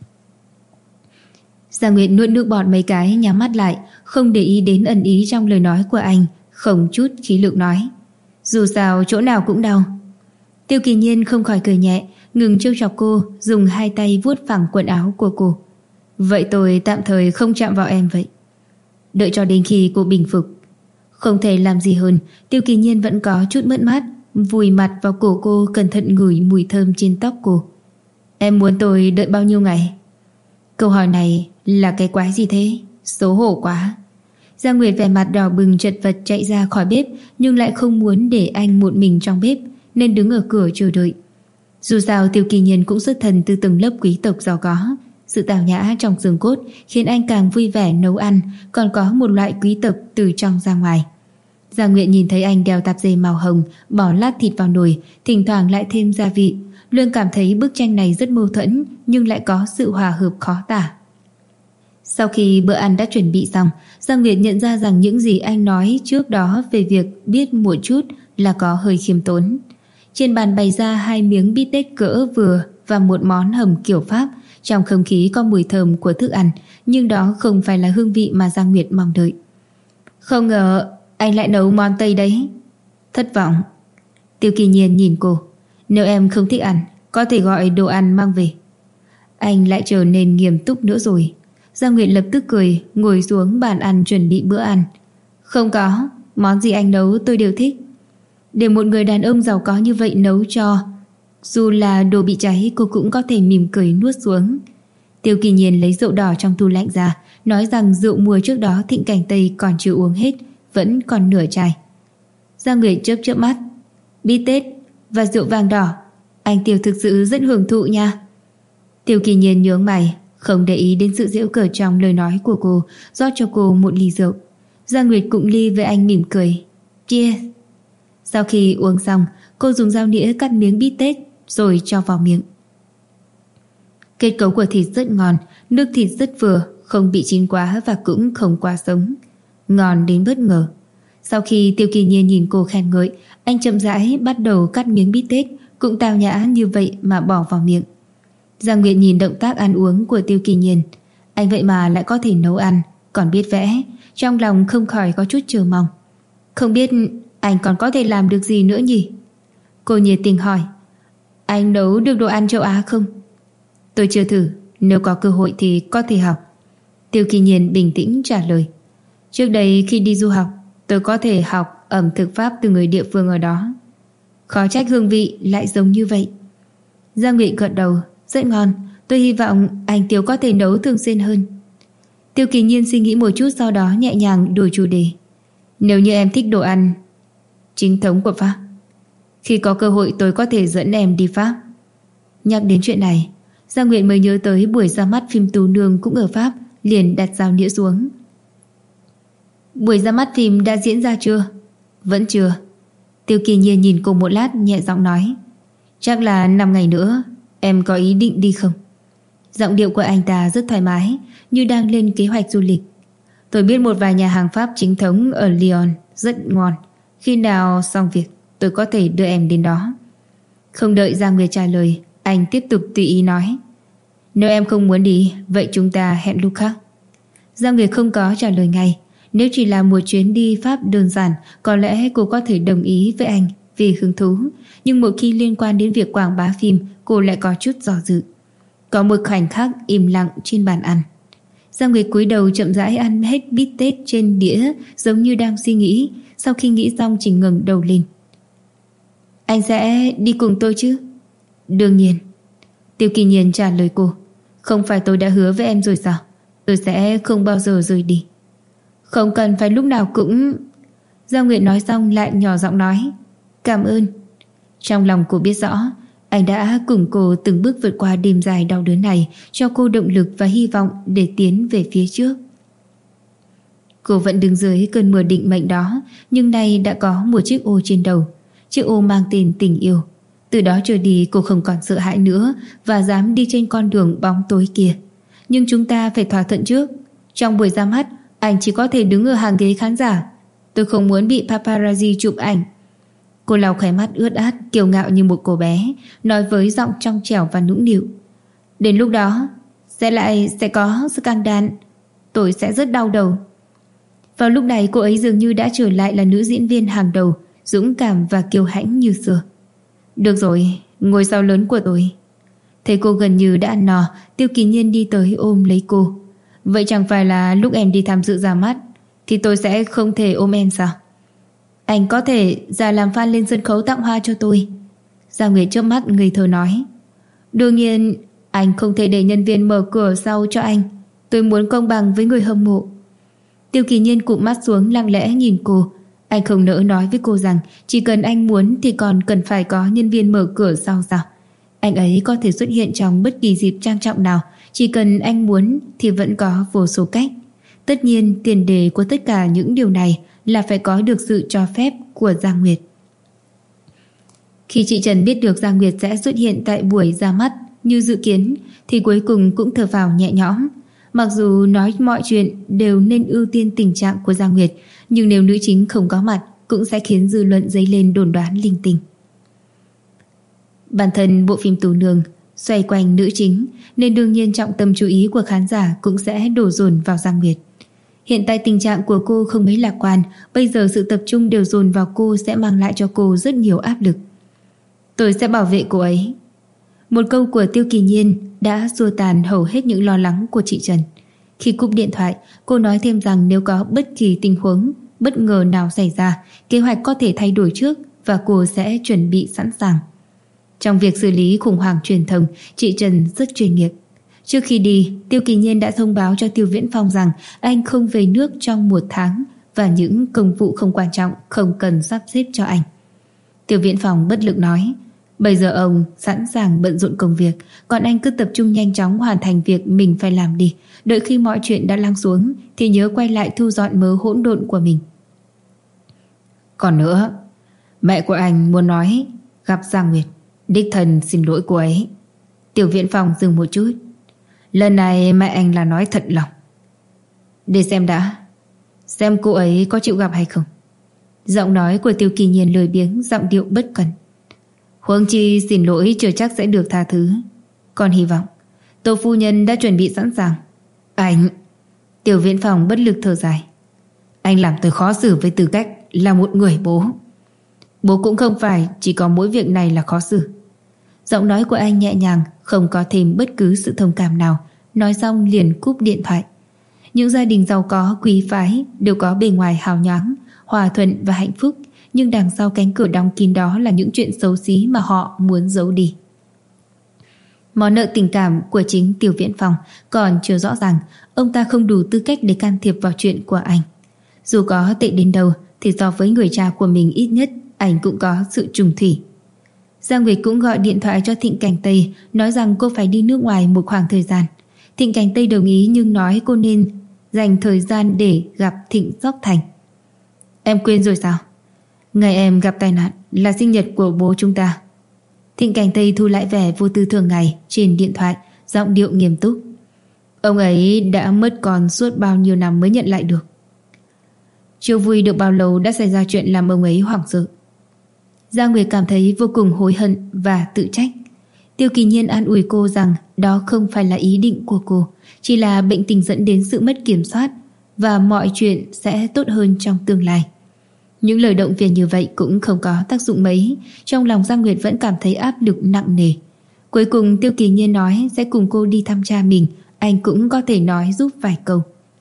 Giang Nguyệt nuốt nước bọt mấy cái, nhắm mắt lại, không để ý đến ẩn ý trong lời nói của anh, không chút khí lực nói. Dù sao chỗ nào cũng đau. Tiêu Kỳ Nhiên không khỏi cười nhẹ, ngừng trêu chọc cô, dùng hai tay vuốt phẳng quần áo của cô. Vậy tôi tạm thời không chạm vào em vậy. Đợi cho đến khi cô bình phục. Không thể làm gì hơn. Tiêu Kỳ Nhiên vẫn có chút mất mát, vùi mặt vào cổ cô, cẩn thận ngửi mùi thơm trên tóc cô. Em muốn tôi đợi bao nhiêu ngày? Câu hỏi này là cái quái gì thế? Xấu hổ quá. Giang Nguyệt vẻ mặt đỏ bừng chật vật chạy ra khỏi bếp, nhưng lại không muốn để anh một mình trong bếp, nên đứng ở cửa chờ đợi. Dù sao Tiêu Kỳ Nhiên cũng xuất thân từ từng lớp quý tộc giàu có. Sự tào nhã trong xương cốt khiến anh càng vui vẻ nấu ăn, còn có một loại quý tộc từ trong ra ngoài. Giang Nguyệt nhìn thấy anh đeo tạp dề màu hồng, bỏ lát thịt vào nồi, thỉnh thoảng lại thêm gia vị, luôn cảm thấy bức tranh này rất mâu thuẫn, nhưng lại có sự hòa hợp khó tả. Sau khi bữa ăn đã chuẩn bị xong, Giang Nguyệt nhận ra rằng những gì anh nói trước đó về việc biết một chút là có hơi khiêm tốn. Trên bàn bày ra 2 miếng bít tết cỡ vừa và một món hầm kiểu Pháp. Trong không khí có mùi thơm của thức ăn, nhưng đó không phải là hương vị mà Giang Nguyệt mong đợi. Không ngờ anh lại nấu món Tây đấy. Thất vọng. Tiêu Kỳ Nhiên nhìn cô. Nếu em không thích ăn, có thể gọi đồ ăn mang về. Anh lại trở nên nghiêm túc nữa rồi. Giang Nguyệt lập tức cười, ngồi xuống bàn ăn chuẩn bị bữa ăn. Không có, món gì anh nấu tôi đều thích. Để một người đàn ông giàu có như vậy nấu cho, dù là đồ bị cháy, cô cũng có thể mỉm cười nuốt xuống. Tiêu Kỳ Nhiên lấy rượu đỏ trong tủ lạnh ra, nói rằng rượu mùa trước đó Thịnh Cảnh Tây còn chưa uống hết, vẫn còn nửa chai. Giang Nguyệt chớp chớp mắt. Bít tết và rượu vang đỏ, anh Tiêu thực sự rất hưởng thụ nha. Tiêu Kỳ Nhiên nhướng mày, không để ý đến sự giễu cợt trong lời nói của cô, rót cho cô một ly rượu. Giang Nguyệt cũng ly với anh mỉm cười. Cheers. Sau khi uống xong, cô dùng dao nĩa cắt miếng bít tết rồi cho vào miệng. Kết cấu của thịt rất ngon, nước thịt rất vừa, không bị chín quá và cũng không quá sống, ngon đến bất ngờ. Sau khi Tiêu Kỳ Nhiên nhìn cô khen ngợi, anh chậm rãi bắt đầu cắt miếng bít tết, cũng tao nhã như vậy mà bỏ vào miệng. Giang Nguyệt nhìn động tác ăn uống của Tiêu Kỳ Nhiên, anh vậy mà lại có thể nấu ăn, còn biết vẽ, trong lòng không khỏi có chút chờ mong. Không biết anh còn có thể làm được gì nữa nhỉ? Cô nhiệt tình hỏi. Anh nấu được đồ ăn châu Á không? Tôi chưa thử, nếu có cơ hội thì có thể học. Tiêu Kỳ Nhiên bình tĩnh trả lời. Trước đây khi đi du học, tôi có thể học ẩm thực Pháp từ người địa phương ở đó. Khó trách hương vị lại giống như vậy. Giang Nguyệt gật đầu. Rất ngon, tôi hy vọng anh Tiêu có thể nấu thường xuyên hơn. Tiêu Kỳ Nhiên suy nghĩ một chút, sau đó nhẹ nhàng đổi chủ đề. Nếu như em thích đồ ăn chính thống của Pháp, khi có cơ hội tôi có thể dẫn em đi Pháp. Nhắc đến chuyện này, Giang Nguyệt mới nhớ tới buổi ra mắt phim Tú Nương cũng ở Pháp, liền đặt dao nĩa xuống. Buổi ra mắt phim đã diễn ra chưa? Vẫn chưa. Tiêu Kỳ Nhiên nhìn cô một lát, nhẹ giọng nói. Chắc là 5 ngày nữa. Em có ý định đi không? Giọng điệu của anh ta rất thoải mái, như đang lên kế hoạch du lịch. Tôi biết một vài nhà hàng Pháp chính thống ở Lyon rất ngon. Khi nào xong việc tôi có thể đưa em đến đó. Không đợi Giang Nguyệt trả lời, anh tiếp tục tùy ý nói. Nếu em không muốn đi, vậy chúng ta hẹn lúc khác. Giang Nguyệt không có trả lời ngay. Nếu chỉ là một chuyến đi Pháp đơn giản, có lẽ cô có thể đồng ý với anh vì hứng thú. Nhưng một khi liên quan đến việc quảng bá phim, cô lại có chút do dự. Có một khoảnh khắc im lặng trên bàn ăn. Giang Nguyệt cúi đầu chậm rãi ăn hết bít tết trên đĩa, giống như đang suy nghĩ. Sau khi nghĩ xong chỉ ngẩng đầu lên. Anh sẽ đi cùng tôi chứ? Đương nhiên. Tiêu Kỳ Nhiên trả lời cô. Không phải tôi đã hứa với em rồi sao? Tôi sẽ không bao giờ rời đi. Không cần phải lúc nào cũng... Giang Nguyệt nói xong lại nhỏ giọng nói cảm ơn. Trong lòng cô biết rõ anh đã cùng cô từng bước vượt qua đêm dài đau đớn này, cho cô động lực và hy vọng để tiến về phía trước. Cô vẫn đứng dưới cơn mưa định mệnh đó, nhưng nay đã có một chiếc ô trên đầu. Chiếc ô mang tên tình yêu. Từ đó trở đi cô không còn sợ hãi nữa và dám đi trên con đường bóng tối kia. Nhưng chúng ta phải thỏa thuận trước. Trong buổi ra mắt, anh chỉ có thể đứng ở hàng ghế khán giả. Tôi không muốn bị paparazzi chụp ảnh. Cô lau khóe mắt ướt át, kiêu ngạo như một cô bé, nói với giọng trong trẻo và nũng nịu. Đến lúc đó sẽ có scandal. Tôi sẽ rất đau đầu. Vào lúc này cô ấy dường như đã trở lại là nữ diễn viên hàng đầu, dũng cảm và kiêu hãnh như xưa. Được rồi, ngôi sao lớn của tôi. Thấy cô gần như đã ăn no, Tiêu Kỳ Nhiên đi tới ôm lấy cô. Vậy chẳng phải là lúc em đi tham dự ra mắt thì tôi sẽ không thể ôm em sao? Anh có thể ra làm fan lên sân khấu tặng hoa cho tôi. Giang Nguyệt chớp mắt ngây thơ nói. Đương nhiên anh không thể để nhân viên mở cửa sau cho anh. Tôi muốn công bằng với người hâm mộ. Tiêu Kỳ Nhiên cụp mắt xuống lặng lẽ nhìn cô. Anh không nỡ nói với cô rằng chỉ cần anh muốn thì còn cần phải có nhân viên mở cửa sau sao? Anh ấy có thể xuất hiện trong bất kỳ dịp trang trọng nào. Chỉ cần anh muốn thì vẫn có vô số cách. Tất nhiên tiền đề của tất cả những điều này là phải có được sự cho phép của Giang Nguyệt. Khi chị Trần biết được Giang Nguyệt sẽ xuất hiện tại buổi ra mắt như dự kiến thì cuối cùng cũng thở phào nhẹ nhõm. Mặc dù nói mọi chuyện đều nên ưu tiên tình trạng của Giang Nguyệt, nhưng nếu nữ chính không có mặt cũng sẽ khiến dư luận dấy lên đồn đoán linh tinh. Bản thân bộ phim Tù Nương xoay quanh nữ chính, nên đương nhiên trọng tâm chú ý của khán giả cũng sẽ đổ dồn vào Giang Nguyệt. Hiện tại tình trạng của cô không mấy lạc quan, bây giờ sự tập trung đều dồn vào cô sẽ mang lại cho cô rất nhiều áp lực. Tôi sẽ bảo vệ cô ấy. Một câu của Tiêu Kỳ Nhiên đã xua tan hầu hết những lo lắng của chị Trần. Khi cúp điện thoại, cô nói thêm rằng nếu có bất kỳ tình huống bất ngờ nào xảy ra, kế hoạch có thể thay đổi trước và cô sẽ chuẩn bị sẵn sàng. Trong việc xử lý khủng hoảng truyền thông, chị Trần rất chuyên nghiệp. Trước khi đi, Tiêu Kỳ Nhiên đã thông báo cho Tiêu Viễn Phong rằng anh không về nước trong 1 tháng và những công vụ không quan trọng không cần sắp xếp cho anh. Tiêu Viễn Phong bất lực nói, bây giờ ông sẵn sàng bận rộn công việc, còn anh cứ tập trung nhanh chóng hoàn thành việc mình phải làm đi. Đợi khi mọi chuyện đã lắng xuống thì nhớ quay lại thu dọn mớ hỗn độn của mình. Còn nữa, mẹ của anh muốn nói gặp Giang Nguyệt, đích thân xin lỗi cô ấy. Tiêu Viễn Phong dừng một chút. Lần này mẹ anh là nói thật lòng. Để xem đã, xem cô ấy có chịu gặp hay không. Giọng nói của Tiêu Kỳ Nhiên lười biếng, giọng điệu bất cần. Huống chi xin lỗi chưa chắc sẽ được tha thứ. Còn hy vọng Tô phu nhân đã chuẩn bị sẵn sàng. Anh... Tiêu Viễn Phong bất lực thở dài. Anh làm tôi khó xử với tư cách là một người bố. Bố cũng không phải chỉ có mỗi việc này là khó xử. Giọng nói của anh nhẹ nhàng, không có thêm bất cứ sự thông cảm nào. Nói xong liền cúp điện thoại. Những gia đình giàu có quý phái đều có bề ngoài hào nhoáng, hòa thuận và hạnh phúc, nhưng đằng sau cánh cửa đóng kín đó là những chuyện xấu xí mà họ muốn giấu đi. Món nợ tình cảm của chính Tiêu Viễn Phong còn chưa rõ ràng. Ông ta không đủ tư cách để can thiệp vào chuyện của anh. Dù có tệ đến đâu thì so với người cha của mình, ít nhất anh cũng có sự trùng thủy. Giang Nguyệt cũng gọi điện thoại cho Thịnh Cảnh Tây, nói rằng cô phải đi nước ngoài một khoảng thời gian. Thịnh Cảnh Tây đồng ý, nhưng nói cô nên dành thời gian để gặp Thịnh Sóc Thành. Em quên rồi sao? Ngày em gặp tai nạn là sinh nhật của bố chúng ta. Thịnh Cảnh Tây thu lại vẻ vô tư thường ngày trên điện thoại, giọng điệu nghiêm túc. Ông ấy đã mất con suốt bao nhiêu năm mới nhận lại được. Chưa vui được bao lâu đã xảy ra chuyện làm ông ấy hoảng sợ. Giang Nguyệt cảm thấy vô cùng hối hận và tự trách. Tiêu Kỳ Nhiên an ủi cô rằng đó không phải là ý định của cô, chỉ là bệnh tình dẫn đến sự mất kiểm soát và mọi chuyện sẽ tốt hơn trong tương lai. Những lời động viên như vậy cũng không có tác dụng mấy. Trong lòng Giang Nguyệt vẫn cảm thấy áp lực nặng nề. Cuối cùng Tiêu Kỳ Nhiên nói sẽ cùng cô đi thăm cha mình. anh cũng có thể nói giúp vài câu.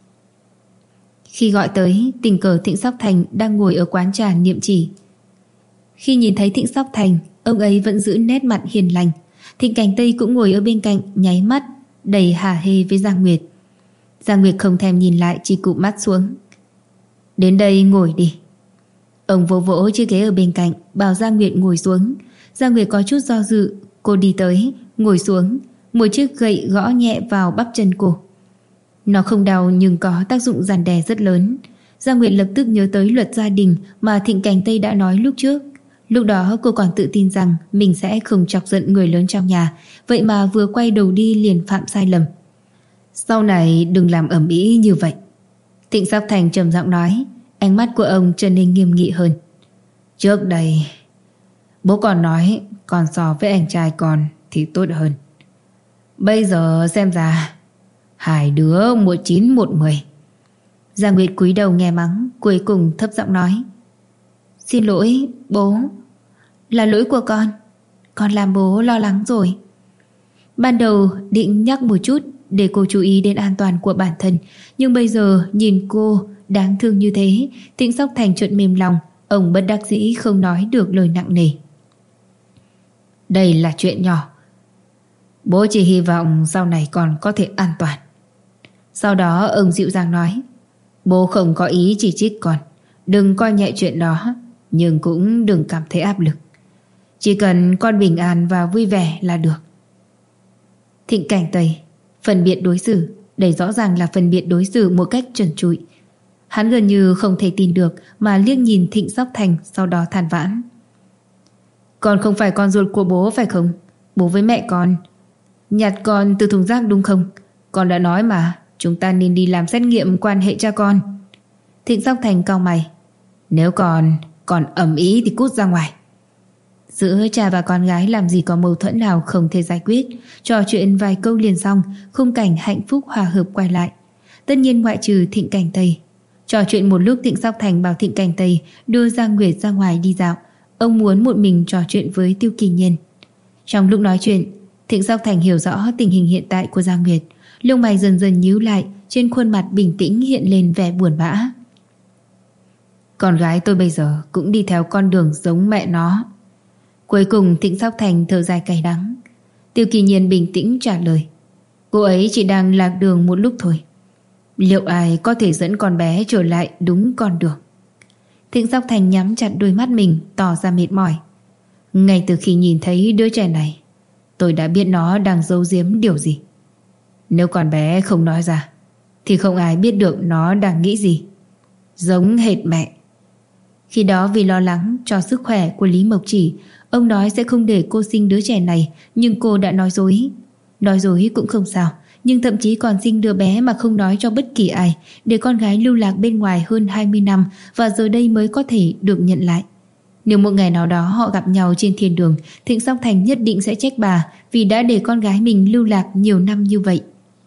Khi gọi tới, tình cờ Thịnh Sóc Thành đang ngồi ở quán trà niệm chỉ. Khi nhìn thấy Thịnh Sóc Thành, ông ấy vẫn giữ nét mặt hiền lành. Thịnh Cảnh Tây cũng ngồi ở bên cạnh, nháy mắt đầy hả hê với Giang Nguyệt. Giang Nguyệt không thèm nhìn lại, chỉ cụp mắt xuống. Đến đây ngồi đi. Ông vỗ vỗ chiếc ghế ở bên cạnh, bảo Giang Nguyệt ngồi xuống. Giang Nguyệt có chút do dự. Cô đi tới, ngồi xuống, một chiếc gậy gõ nhẹ vào bắp chân cô. Nó không đau nhưng có tác dụng răn đè rất lớn. Giang Nguyệt lập tức nhớ tới luật gia đình mà Thịnh Cảnh Tây đã nói lúc trước. Lúc đó cô còn tự tin rằng mình sẽ không chọc giận người lớn trong nhà, vậy mà vừa quay đầu đi liền phạm sai lầm. Sau này đừng làm ầm ĩ như vậy. Thịnh Sóc Thành trầm giọng nói, ánh mắt của ông trở nên nghiêm nghị hơn. Trước đây bố còn nói con so với anh trai con thì tốt hơn. Bây giờ xem ra hai đứa một chín một mười. Giang Nguyệt cúi đầu nghe mắng, cuối cùng thấp giọng nói, xin lỗi bố, là lỗi của con làm bố lo lắng rồi. Ban đầu định nhắc một chút để cô chú ý đến an toàn của bản thân, nhưng bây giờ nhìn cô đáng thương như thế, Thịnh Sóc Thành chợt mềm lòng. Ông bất đắc dĩ không nói được lời nặng nề. Đây là chuyện nhỏ, bố chỉ hy vọng sau này con có thể an toàn. Sau đó ông dịu dàng nói, bố không có ý chỉ trích con, đừng coi nhẹ chuyện đó, nhưng cũng đừng cảm thấy áp lực. Chỉ cần con bình an và vui vẻ là được. Thịnh Cảnh Tây phân biệt đối xử, đây rõ ràng là phân biệt đối xử một cách trần trụi. Hắn gần như không thể tin được mà liếc nhìn Thịnh Sóc Thành, sau đó than vãn. Con không phải con ruột của bố phải không? Bố với mẹ con nhặt con từ thùng rác đúng không? Con đã nói mà, chúng ta nên đi làm xét nghiệm quan hệ cha con. Thịnh Sóc Thành cau mày. Nếu còn ầm ĩ thì cút ra ngoài. Giữa cha và con gái làm gì có mâu thuẫn nào không thể giải quyết. Trò chuyện vài câu liền xong, khung cảnh hạnh phúc hòa hợp quay lại. Tất nhiên ngoại trừ Thịnh Cảnh Tây. Trò chuyện một lúc, Thịnh Sóc Thành bảo Thịnh Cảnh Tây đưa Giang Nguyệt ra ngoài đi dạo. Ông muốn một mình trò chuyện với Tiêu Kỳ Nhiên. Trong lúc nói chuyện, Thịnh Sóc Thành hiểu rõ tình hình hiện tại của Giang Nguyệt. Lông mày dần dần nhíu lại, trên khuôn mặt bình tĩnh hiện lên vẻ buồn bã. Con gái tôi bây giờ cũng đi theo con đường giống mẹ nó. Cuối cùng Thịnh Sóc Thành thở dài cay đắng. Tiêu Kỳ Nhiên bình tĩnh trả lời, cô ấy chỉ đang lạc đường một lúc thôi. Liệu ai có thể dẫn con bé trở lại đúng con đường? Thịnh Sóc Thành nhắm chặt đôi mắt mình, tỏ ra mệt mỏi. Ngay từ khi nhìn thấy đứa trẻ này, tôi đã biết nó đang giấu giếm điều gì. Nếu con bé không nói ra thì không ai biết được nó đang nghĩ gì. Giống hệt mẹ. Khi đó vì lo lắng cho sức khỏe của Lý Mộc Chỉ, ông nói sẽ không để cô sinh đứa trẻ này, nhưng cô đã nói dối. Nói dối cũng không sao, nhưng thậm chí còn sinh đứa bé mà không nói cho bất kỳ ai, để con gái lưu lạc bên ngoài hơn 20 năm và giờ đây mới có thể được nhận lại. Nếu một ngày nào đó họ gặp nhau trên thiên đường, Thịnh Sóc Thành nhất định sẽ trách bà vì đã để con gái mình lưu lạc nhiều năm như vậy.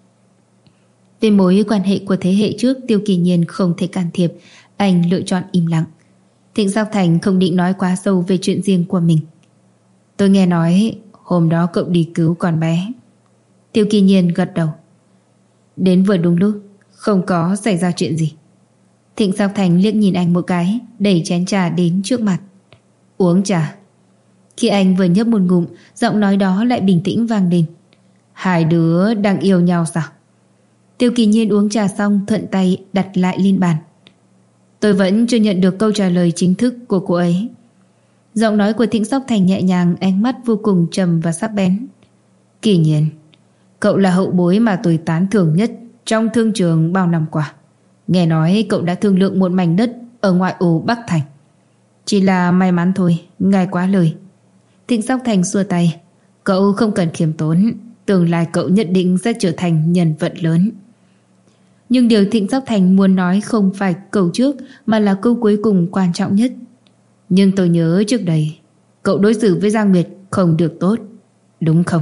Về mối quan hệ của thế hệ trước, Tiêu Kỳ Nhiên không thể can thiệp, anh lựa chọn im lặng. Thịnh Sóc Thành không định nói quá sâu về chuyện riêng của mình. Tôi nghe nói hôm đó cậu đi cứu con bé. Tiêu Kỳ Nhiên gật đầu. Đến vừa đúng lúc, không có xảy ra chuyện gì. Thịnh Sóc Thành liếc nhìn anh một cái, đẩy chén trà đến trước mặt. Uống trà. Khi anh vừa nhấp một ngụm, giọng nói đó lại bình tĩnh vang lên. Hai đứa đang yêu nhau sao? Tiêu Kỳ Nhiên uống trà xong thuận tay đặt lại lên bàn. Tôi vẫn chưa nhận được câu trả lời chính thức của cô ấy. Giọng nói của Thịnh Sóc Thành nhẹ nhàng, ánh mắt vô cùng trầm và sắc bén. Kỳ Nhiên, cậu là hậu bối mà tôi tán thưởng nhất trong thương trường bao năm qua. Nghe nói cậu đã thương lượng một mảnh đất ở ngoại ô Bắc Thành. Chỉ là may mắn thôi, ngài quá lời. Thịnh Sóc Thành xua tay. Cậu không cần khiêm tốn, tương lai cậu nhất định sẽ trở thành nhân vật lớn. Nhưng điều Thịnh Sóc Thành muốn nói không phải câu trước, mà là câu cuối cùng quan trọng nhất. Nhưng tôi nhớ trước đây cậu đối xử với Giang Nguyệt không được tốt, đúng không?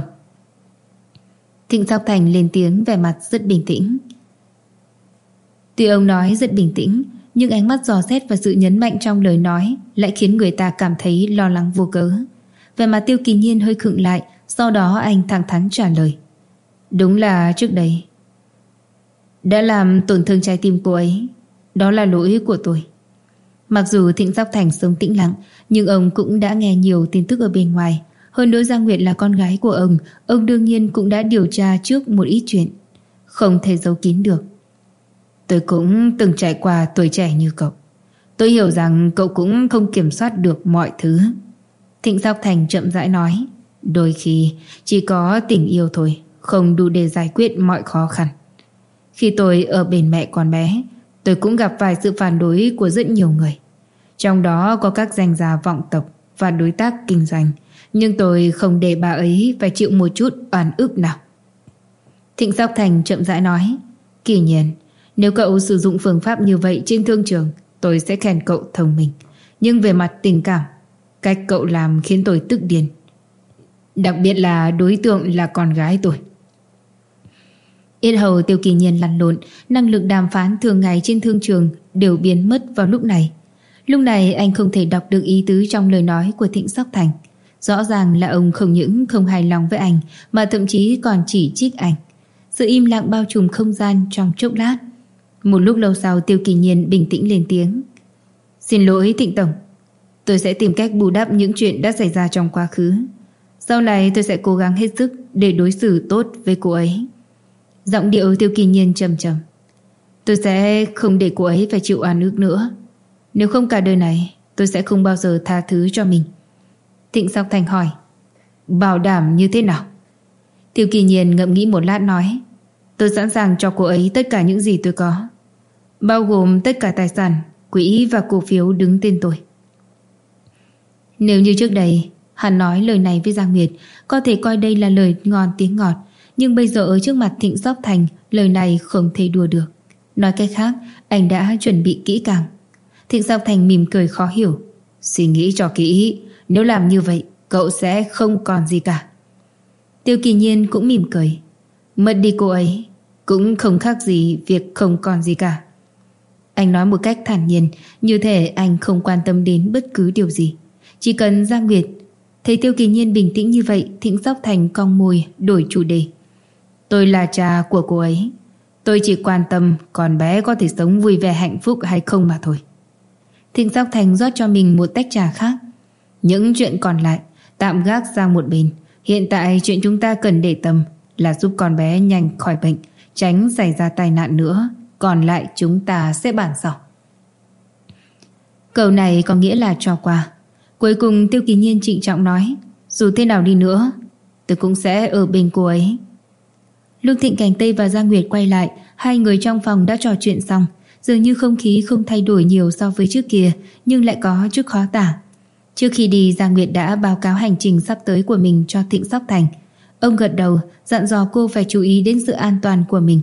Thịnh Sóc Thành lên tiếng, vẻ mặt rất bình tĩnh. Tuy ông nói rất bình tĩnh, nhưng ánh mắt dò xét và sự nhấn mạnh trong lời nói lại khiến người ta cảm thấy lo lắng vô cớ. Vẻ mặt Tiêu Kỳ Nhiên hơi khựng lại, sau đó anh thẳng thắn trả lời. Đúng là trước đây đã làm tổn thương trái tim cô ấy. Đó là lỗi của tôi. Mặc dù Thịnh Sóc Thành sống tĩnh lặng, nhưng ông cũng đã nghe nhiều tin tức ở bên ngoài. Hơn nữa Giang Nguyệt là con gái của ông đương nhiên cũng đã điều tra trước một ít chuyện, không thể giấu kín được. Tôi cũng từng trải qua tuổi trẻ như cậu. Tôi hiểu rằng cậu cũng không kiểm soát được mọi thứ. Thịnh Sóc Thành chậm rãi nói. Đôi khi chỉ có tình yêu thôi, không đủ để giải quyết mọi khó khăn. Khi tôi ở bên mẹ con bé, tôi cũng gặp phải sự phản đối của rất nhiều người. Trong đó có các danh gia vọng tộc và đối tác kinh doanh. Nhưng tôi không để bà ấy phải chịu một chút oan ức nào. Thịnh Sóc Thành chậm rãi nói. Kỳ nhiên, nếu cậu sử dụng phương pháp như vậy trên thương trường, tôi sẽ khen cậu thông minh. Nhưng về mặt tình cảm, cách cậu làm khiến tôi tức điên. Đặc biệt là đối tượng là con gái tôi. Yết hầu Tiêu Kỳ Nhiên lăn lộn, năng lực đàm phán thường ngày trên thương trường đều biến mất vào lúc này. Lúc này anh không thể đọc được ý tứ trong lời nói của Thịnh Sóc Thành. Rõ ràng là ông không những không hài lòng với anh, mà thậm chí còn chỉ trích anh. Sự im lặng bao trùm không gian trong chốc lát. Một lúc lâu sau, Tiêu Kỳ Nhiên bình tĩnh lên tiếng. Xin lỗi Thịnh Tổng, tôi sẽ tìm cách bù đắp những chuyện đã xảy ra trong quá khứ. Sau này tôi sẽ cố gắng hết sức để đối xử tốt với cô ấy. Giọng điệu Tiêu Kỳ Nhiên trầm trầm. Tôi sẽ không để cô ấy phải chịu oan ức nữa. Nếu không cả đời này, tôi sẽ không bao giờ tha thứ cho mình. Thịnh Sóc Thành hỏi. Bảo đảm như thế nào? Tiêu Kỳ Nhiên ngẫm nghĩ một lát nói. Tôi sẵn sàng cho cô ấy tất cả những gì tôi có, bao gồm tất cả tài sản, quỹ và cổ phiếu đứng tên tôi. Nếu như trước đây hắn nói lời này với Giang Nguyệt, có thể coi đây là lời ngon tiếng ngọt. Nhưng bây giờ ở trước mặt Thịnh Sóc Thành, lời này không thể đùa được. Nói cách khác, anh đã chuẩn bị kỹ càng. Thịnh Sóc Thành mỉm cười khó hiểu. Suy nghĩ cho kỹ, nếu làm như vậy cậu sẽ không còn gì cả. Tiêu Kỳ Nhiên cũng mỉm cười. Mất đi cô ấy cũng không khác gì việc không còn gì cả. Anh nói một cách thản nhiên, như thể anh không quan tâm đến bất cứ điều gì. Chỉ cần Giang Nguyệt. Thấy Tiêu Kỳ Nhiên bình tĩnh như vậy, Thịnh Sóc Thành cong môi đổi chủ đề. Tôi là cha của cô ấy. Tôi chỉ quan tâm con bé có thể sống vui vẻ hạnh phúc hay không mà thôi. Thịnh Sóc Thành rót cho mình một tách trà khác. Những chuyện còn lại tạm gác sang một bên. Hiện tại chuyện chúng ta cần để tâm là giúp con bé nhanh khỏi bệnh, tránh xảy ra tai nạn nữa. Còn lại chúng ta sẽ bàn sau. Câu này có nghĩa là cho qua. Cuối cùng Tiêu Kỳ Nhiên trịnh trọng nói. Dù thế nào đi nữa, tôi cũng sẽ ở bên cô ấy. Lúc Thịnh Cảnh Tây và Giang Nguyệt quay lại, hai người trong phòng đã trò chuyện xong. Dường như không khí không thay đổi nhiều so với trước kia, nhưng lại có chút khó tả. Trước khi đi, Giang Nguyệt đã báo cáo hành trình sắp tới của mình cho Thịnh Sóc Thành. Ông gật đầu, dặn dò cô phải chú ý đến sự an toàn của mình.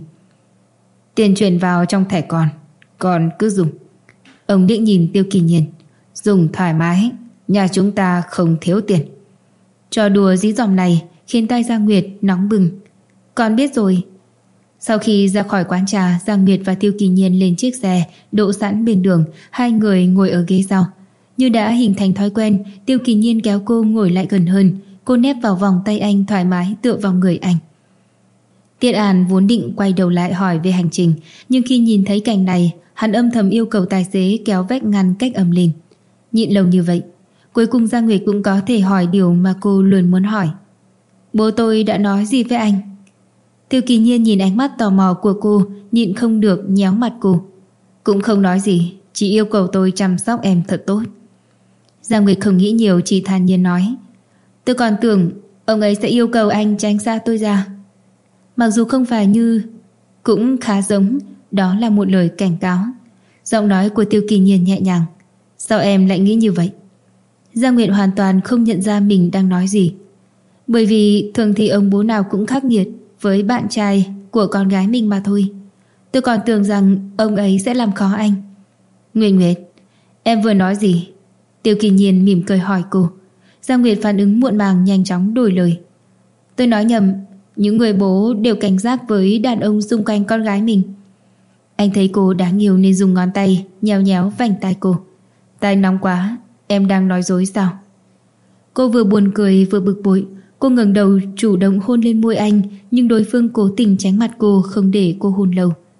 Tiền chuyển vào trong thẻ còn cứ dùng. Ông định nhìn Tiêu Kỳ Nhiên. Dùng thoải mái, nhà chúng ta không thiếu tiền. Trò đùa dí dỏm này khiến tai Giang Nguyệt nóng bừng. Con biết rồi. Sau khi ra khỏi quán trà, Giang Nguyệt và Tiêu Kỳ Nhiên lên chiếc xe đỗ sẵn bên đường. Hai người ngồi ở ghế sau. Như đã hình thành thói quen, Tiêu Kỳ Nhiên kéo cô ngồi lại gần hơn. Cô nép vào vòng tay anh thoải mái tựa vào người anh. Tiết An vốn định quay đầu lại hỏi về hành trình, nhưng khi nhìn thấy cảnh này, hắn âm thầm yêu cầu tài xế kéo vách ngăn cách âm lên. Nhịn lâu như vậy, cuối cùng Giang Nguyệt cũng có thể hỏi điều mà cô luôn muốn hỏi. Bố tôi đã nói gì với anh? Tiêu Kỳ Nhiên nhìn ánh mắt tò mò của cô, nhịn không được nhéo mặt cô. Cũng không nói gì, chỉ yêu cầu tôi chăm sóc em thật tốt. Giang Nguyệt không nghĩ nhiều, chỉ thản nhiên nói. Tôi còn tưởng ông ấy sẽ yêu cầu anh tránh xa tôi ra. Mặc dù không phải như, cũng khá giống, đó là một lời cảnh cáo. Giọng nói của Tiêu Kỳ Nhiên nhẹ nhàng. Sao em lại nghĩ như vậy? Giang Nguyệt hoàn toàn không nhận ra mình đang nói gì. Bởi vì thường thì ông bố nào cũng khắc nghiệt với bạn trai của con gái mình mà thôi. Tôi còn tưởng rằng ông ấy sẽ làm khó anh. Nguyệt Nguyệt, em vừa nói gì? Tiêu Kỳ Nhiên mỉm cười hỏi cô. Giang Nguyệt phản ứng muộn màng nhanh chóng đổi lời. Tôi nói nhầm, những người bố đều cảnh giác với đàn ông xung quanh con gái mình. Anh thấy cô đáng yêu nên dùng ngón tay nhéo nhéo vành tai cô. Tai nóng quá, em đang nói dối sao? Cô vừa buồn cười vừa bực bội. Cô ngẩng đầu chủ động hôn lên môi anh, nhưng đối phương cố tình tránh mặt cô, không để cô hôn lâu.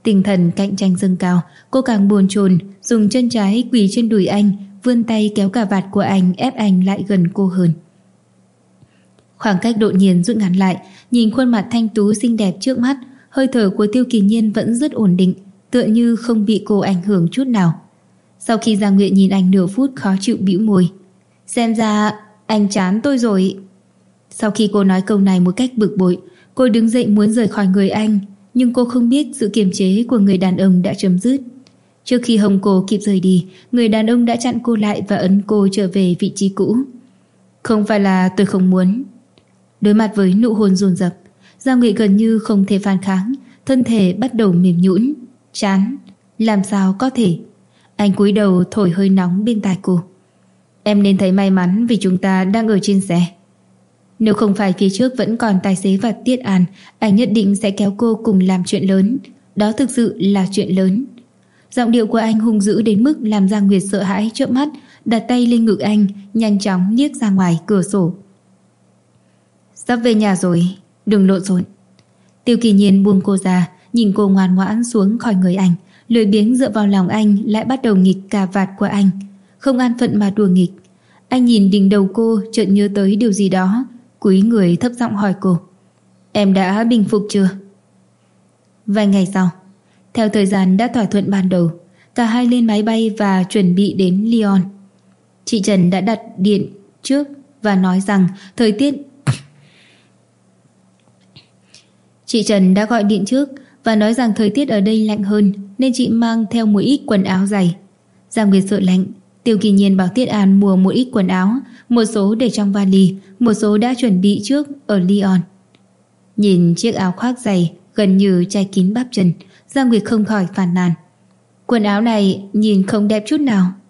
Tinh thần cạnh tranh dâng cao, cô càng bồn chồn, dùng chân trái quỳ trên đùi anh, vươn tay kéo cà vạt của anh, ép anh lại gần cô hơn. Khoảng cách đột nhiên rút ngắn lại, nhìn khuôn mặt thanh tú xinh đẹp trước mắt, hơi thở của Tiêu Kỳ Nhiên vẫn rất ổn định, tựa như không bị cô ảnh hưởng chút nào. Sau khi Giang Nguyệt nhìn anh nửa phút khó chịu bĩu môi. Xem ra anh chán tôi rồi. Sau khi cô nói câu này một cách bực bội, cô đứng dậy muốn rời khỏi người anh, nhưng cô không biết sự kiềm chế của người đàn ông đã chấm dứt. Trước khi Hồng cô kịp rời đi, người đàn ông đã chặn cô lại và ấn cô trở về vị trí cũ. Không phải là tôi không muốn. Đối mặt với nụ hôn dồn dập, Giang Nguyệt gần như không thể phản kháng, thân thể bắt đầu mềm nhũn. Chán, làm sao có thể. Anh cúi đầu thổi hơi nóng bên tai cô. Em nên thấy may mắn vì chúng ta đang ở trên xe. Nếu không phải phía trước vẫn còn tài xế và Tiết An, anh nhất định sẽ kéo cô cùng làm chuyện lớn. Đó thực sự là chuyện lớn. Giọng điệu của anh hung dữ đến mức làm Giang Nguyệt sợ hãi trợn mắt, đặt tay lên ngực anh, nhanh chóng liếc ra ngoài cửa sổ. Sắp về nhà rồi, đừng lộn xộn. Tiêu Kỳ Nhiên buông cô ra, nhìn cô ngoan ngoãn xuống khỏi người anh, lười biếng dựa vào lòng anh, lại bắt đầu nghịch cà vạt của anh. Không an phận mà đùa nghịch. Anh nhìn đỉnh đầu cô, chợt nhớ tới điều gì đó, cúi người thấp giọng hỏi cô. Em đã bình phục chưa? Vài ngày sau, theo thời gian đã thỏa thuận ban đầu, cả hai lên máy bay và chuẩn bị đến Lyon. Chị Trần đã đặt điện trước và nói rằng thời tiết Chị Trần đã gọi điện trước và nói rằng thời tiết ở đây lạnh hơn, nên chị mang theo một ít quần áo dày. Giang Nguyệt sợ lạnh, Tiêu Kỳ Nhiên bảo Tiết An mua một ít quần áo, một số để trong vali, một số đã chuẩn bị trước ở Lyon. Nhìn chiếc áo khoác dày gần như che kín bắp chân, Giang Nguyệt không khỏi phàn nàn. Quần áo này nhìn không đẹp chút nào.